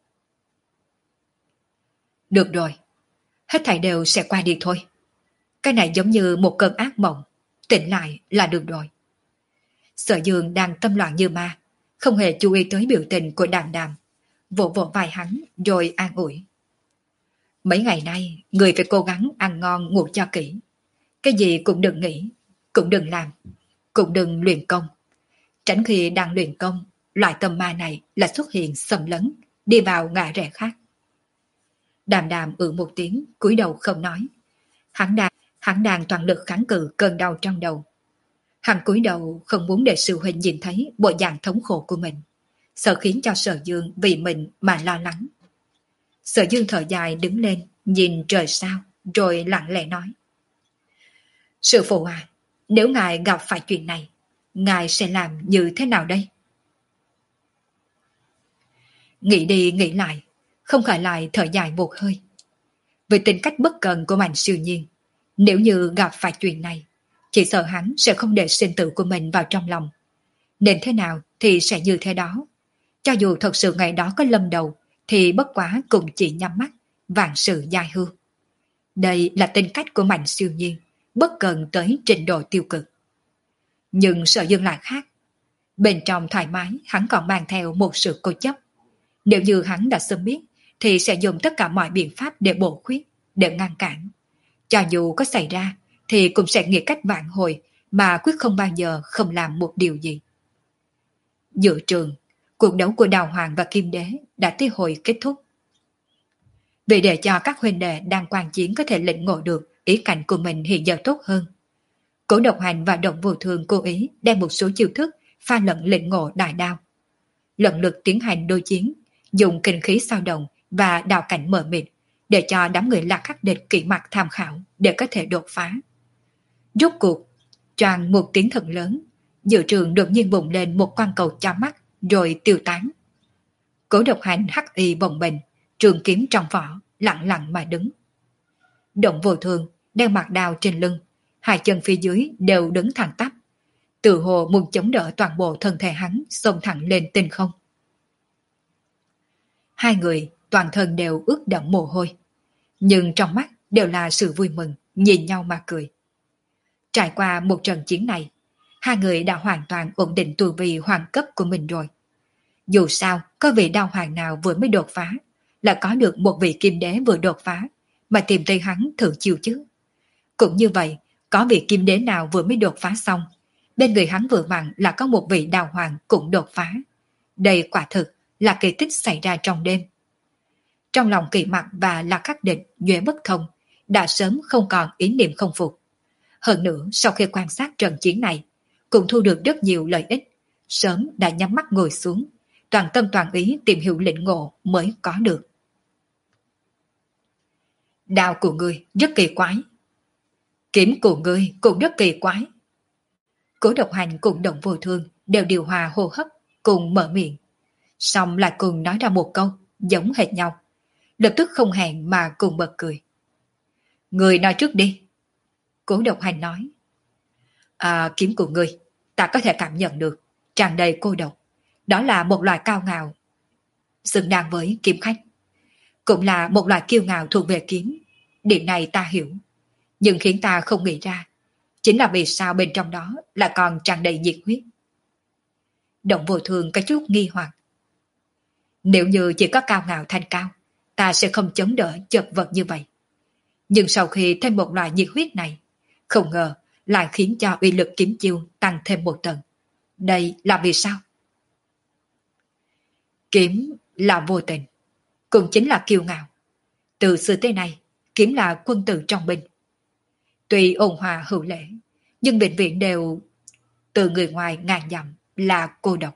Được rồi, hết thảy đều sẽ qua đi thôi. Cái này giống như một cơn ác mộng, tỉnh lại là được rồi. Sở Dương đang tâm loạn như ma, không hề chú ý tới biểu tình của Đàm Đàm, vỗ vỗ vai hắn rồi an ủi. Mấy ngày nay, người phải cố gắng ăn ngon ngủ cho kỹ. Cái gì cũng đừng nghĩ, cũng đừng làm, cũng đừng luyện công. Tránh khi đang luyện công, loại tâm ma này là xuất hiện xâm lấn, đi vào ngã rẽ khác. Đàm Đàm ừ một tiếng, cúi đầu không nói. Hắn đang, hắn đang toàn lực kháng cự cơn đau trong đầu. Hắn cúi đầu không muốn để sư huynh nhìn thấy bộ dạng thống khổ của mình, sợ khiến cho Sở Dương vì mình mà lo lắng. Sở Dương thở dài đứng lên, nhìn trời sao, rồi lặng lẽ nói. Sư phụ à, nếu ngài gặp phải chuyện này, ngài sẽ làm như thế nào đây? Nghĩ đi nghĩ lại, không khỏi lại thở dài một hơi. Về tính cách bất cần của Mạnh Siêu Nhiên, nếu như gặp phải chuyện này, chỉ sợ hắn sẽ không để sinh tử của mình vào trong lòng. Nên thế nào thì sẽ như thế đó. Cho dù thật sự ngày đó có lâm đầu, thì bất quá cũng chỉ nhắm mắt, vạn sự dài hư. Đây là tính cách của Mạnh Siêu Nhiên, bất cần tới trình độ tiêu cực. Nhưng Sở Dương lại khác. Bên trong thoải mái, hắn còn mang theo một sự cố chấp. Nếu như hắn đã sớm biết, thì sẽ dùng tất cả mọi biện pháp để bổ khuyết, để ngăn cản. Cho dù có xảy ra, thì cũng sẽ nghĩ cách vạn hồi, mà quyết không bao giờ không làm một điều gì. Giữa trường, cuộc đấu của Đào Hoàng và Kim Đế đã tới hồi kết thúc. Vì để cho các huynh đệ đang quan chiến có thể lĩnh ngộ được ý cảnh của mình hiện giờ tốt hơn, Cố Độc Hành và Động Vô Thường cố ý đem một số chiêu thức pha lẫn lĩnh ngộ đại đao. Lần lượt tiến hành đối chiến, dùng kinh khí sao động và đào cảnh mờ mịt để cho đám người Lạc Khắc địch kỹ mặt tham khảo để có thể đột phá. Rốt cuộc, choàng một tiếng thật lớn, giữa trường đột nhiên bùng lên một quang cầu chói mắt rồi tiêu tán. Cố Độc Hành hắc y bồng bềnh, trường kiếm trong vỏ, lặng lặng mà đứng. Động Vô Thường đeo mặt đao trên lưng, hai chân phía dưới đều đứng thẳng tắp, tự hồ muốn chống đỡ toàn bộ thân thể hắn xông thẳng lên tinh không. Hai người toàn thân đều ướt đẫm mồ hôi, nhưng trong mắt đều là sự vui mừng, nhìn nhau mà cười. Trải qua một trận chiến này, hai người đã hoàn toàn ổn định tu vi hoàng cấp của mình rồi. Dù sao, có vị đao hoàng nào vừa mới đột phá, là có được một vị kim đế vừa đột phá, mà tìm tới hắn thử chiêu chứ. Cũng như vậy, có vị kim đế nào vừa mới đột phá xong, bên người hắn vừa vặn là có một vị đào hoàng cũng đột phá. Đây quả thực là kỳ tích xảy ra trong đêm. Trong lòng Kỳ Mặc và Lạc Khắc Địch, Duệ Bất Thông đã sớm không còn ý niệm không phục. Hơn nữa, sau khi quan sát trận chiến này, cũng thu được rất nhiều lợi ích, sớm đã nhắm mắt ngồi xuống, toàn tâm toàn ý tìm hiểu lĩnh ngộ mới có được. Đao của ngươi rất kỳ quái. Kiếm của ngươi cũng rất kỳ quái. Cố Độc Hành cùng Động Vô Thương đều điều hòa hô hấp, cùng mở miệng. Xong lại cùng nói ra một câu, giống hệt nhau. Lập tức không hẹn mà cùng bật cười. Người nói trước đi. Cố Độc Hành nói. À, kiếm của ngươi, ta có thể cảm nhận được, tràn đầy cô độc. Đó là một loài cao ngạo, xứng đáng với kiếm khách. Cũng là một loài kiêu ngạo thuộc về kiếm. Điểm này ta hiểu. Nhưng khiến ta không nghĩ ra, chính là vì sao bên trong đó lại còn tràn đầy nhiệt huyết. Động Vô Thường có chút nghi hoặc. Nếu như chỉ có cao ngạo thanh cao, ta sẽ không chống đỡ chật vật như vậy. Nhưng sau khi thêm một loại nhiệt huyết này, không ngờ lại khiến cho uy lực kiếm chiêu tăng thêm một tầng. Đây là vì sao? Kiếm là vô tình, cũng chính là kiêu ngạo. Từ xưa tới nay, kiếm là quân tử trong binh. Tuy ôn hòa hữu lễ, nhưng bệnh viện đều từ người ngoài ngàn dặm là cô độc.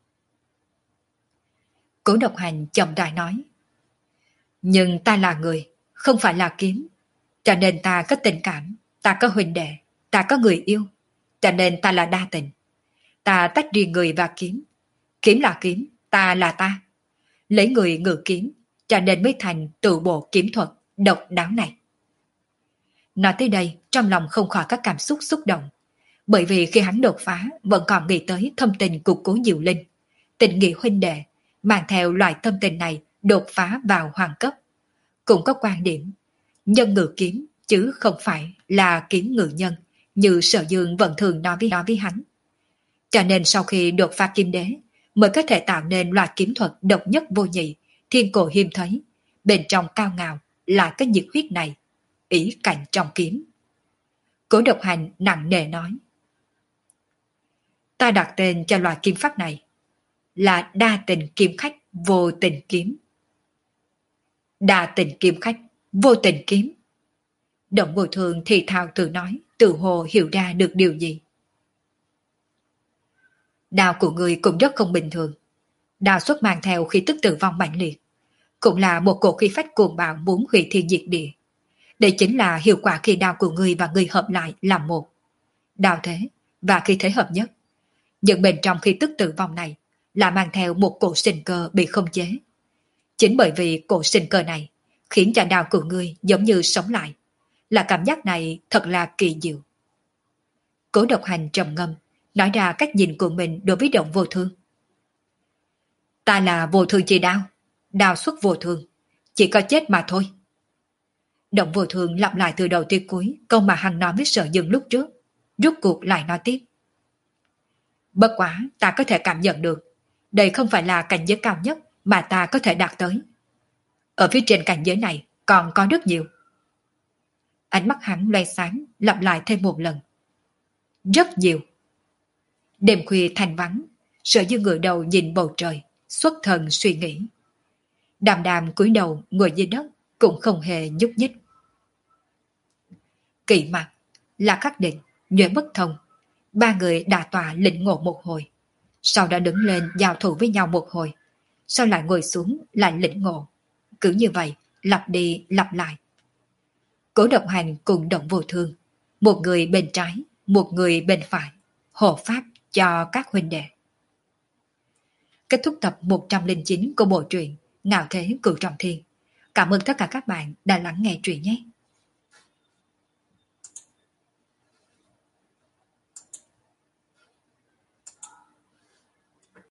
Cố Độc Hành chậm rãi nói. Nhưng ta là người, không phải là kiếm. Cho nên ta có tình cảm, ta có huynh đệ, ta có người yêu. Cho nên ta là đa tình. Ta tách riêng người và kiếm. Kiếm là kiếm, ta là ta. Lấy người ngự kiếm, cho nên mới thành tự bộ kiếm thuật độc đáo này. Nói tới đây, trong lòng không khỏi các cảm xúc xúc động. Bởi vì khi hắn đột phá, vẫn còn nghĩ tới thâm tình của Cố Diệu Linh. Tình nghĩa huynh đệ, mang theo loại tâm tình này đột phá vào hoàng cấp. Cũng có quan điểm, nhân ngự kiếm, chứ không phải là kiếm ngự nhân, như Sở Dương vẫn thường nói với, nói với hắn. Cho nên sau khi đột phá kim đế, mới có thể tạo nên loại kiếm thuật độc nhất vô nhị, thiên cổ hiếm thấy, bên trong cao ngạo là cái nhiệt huyết này, ý cảnh trong kiếm. Cố Độc Hành nặng nề nói, ta đặt tên cho loại kiếm pháp này là đa tình kiếm khách vô tình kiếm. Đa tình kiếm khách vô tình kiếm. Động Ngồi Thường thì thào tự nói, tự hồ hiểu ra được điều gì. Đao của người cũng rất không bình thường. Đao xuất mang theo khí tức tử vong mạnh liệt, cũng là một cổ khí phách cuồng bạo muốn hủy thiên diệt địa. Đây chính là hiệu quả khi đao của người và người hợp lại làm một. Đao thế và khí thế hợp nhất. Nhưng bên trong khí tức tử vong này là mang theo một cổ sinh cơ bị không chế. Chính bởi vì cổ sinh cơ này khiến cho đao của người giống như sống lại. Là cảm giác này thật là kỳ diệu. Cố Độc Hành trầm ngâm, nói ra cách nhìn của mình đối với Động Vô Thương. Ta là vô thương chi đao, đao xuất vô thương, chỉ có chết mà thôi. Động Vô Thương lặp lại từ đầu tới cuối câu mà hắn nói với Sở Dương lúc trước, rút cuộc lại nói tiếp. Bất quá ta có thể cảm nhận được, đây không phải là cảnh giới cao nhất mà ta có thể đạt tới. Ở phía trên cảnh giới này còn có rất nhiều. Ánh mắt hắn loe sáng, lặp lại thêm một lần. Rất nhiều. Đêm khuya thanh vắng, Sở Dương ngửa đầu nhìn bầu trời, xuất thần suy nghĩ. Đàm Đàm cúi đầu ngồi dưới đất, cũng không hề nhúc nhích. Kỳ Mặc, La Khắc Định, Nhuệ Bất Thông, ba người đà tọa lĩnh ngộ một hồi, sau đó đứng lên giao thủ với nhau một hồi, sau lại ngồi xuống lại lĩnh ngộ. Cứ như vậy, lặp đi lặp lại. Cố Độc Hành cùng Động Vô Thương, một người bên trái, một người bên phải, hộ pháp cho các huynh đệ. Kết thúc tập một trăm lẻ chín của bộ truyện Ngạo Thế Cửu Trọng Thiên. Cảm ơn tất cả các bạn đã lắng nghe truyện nhé.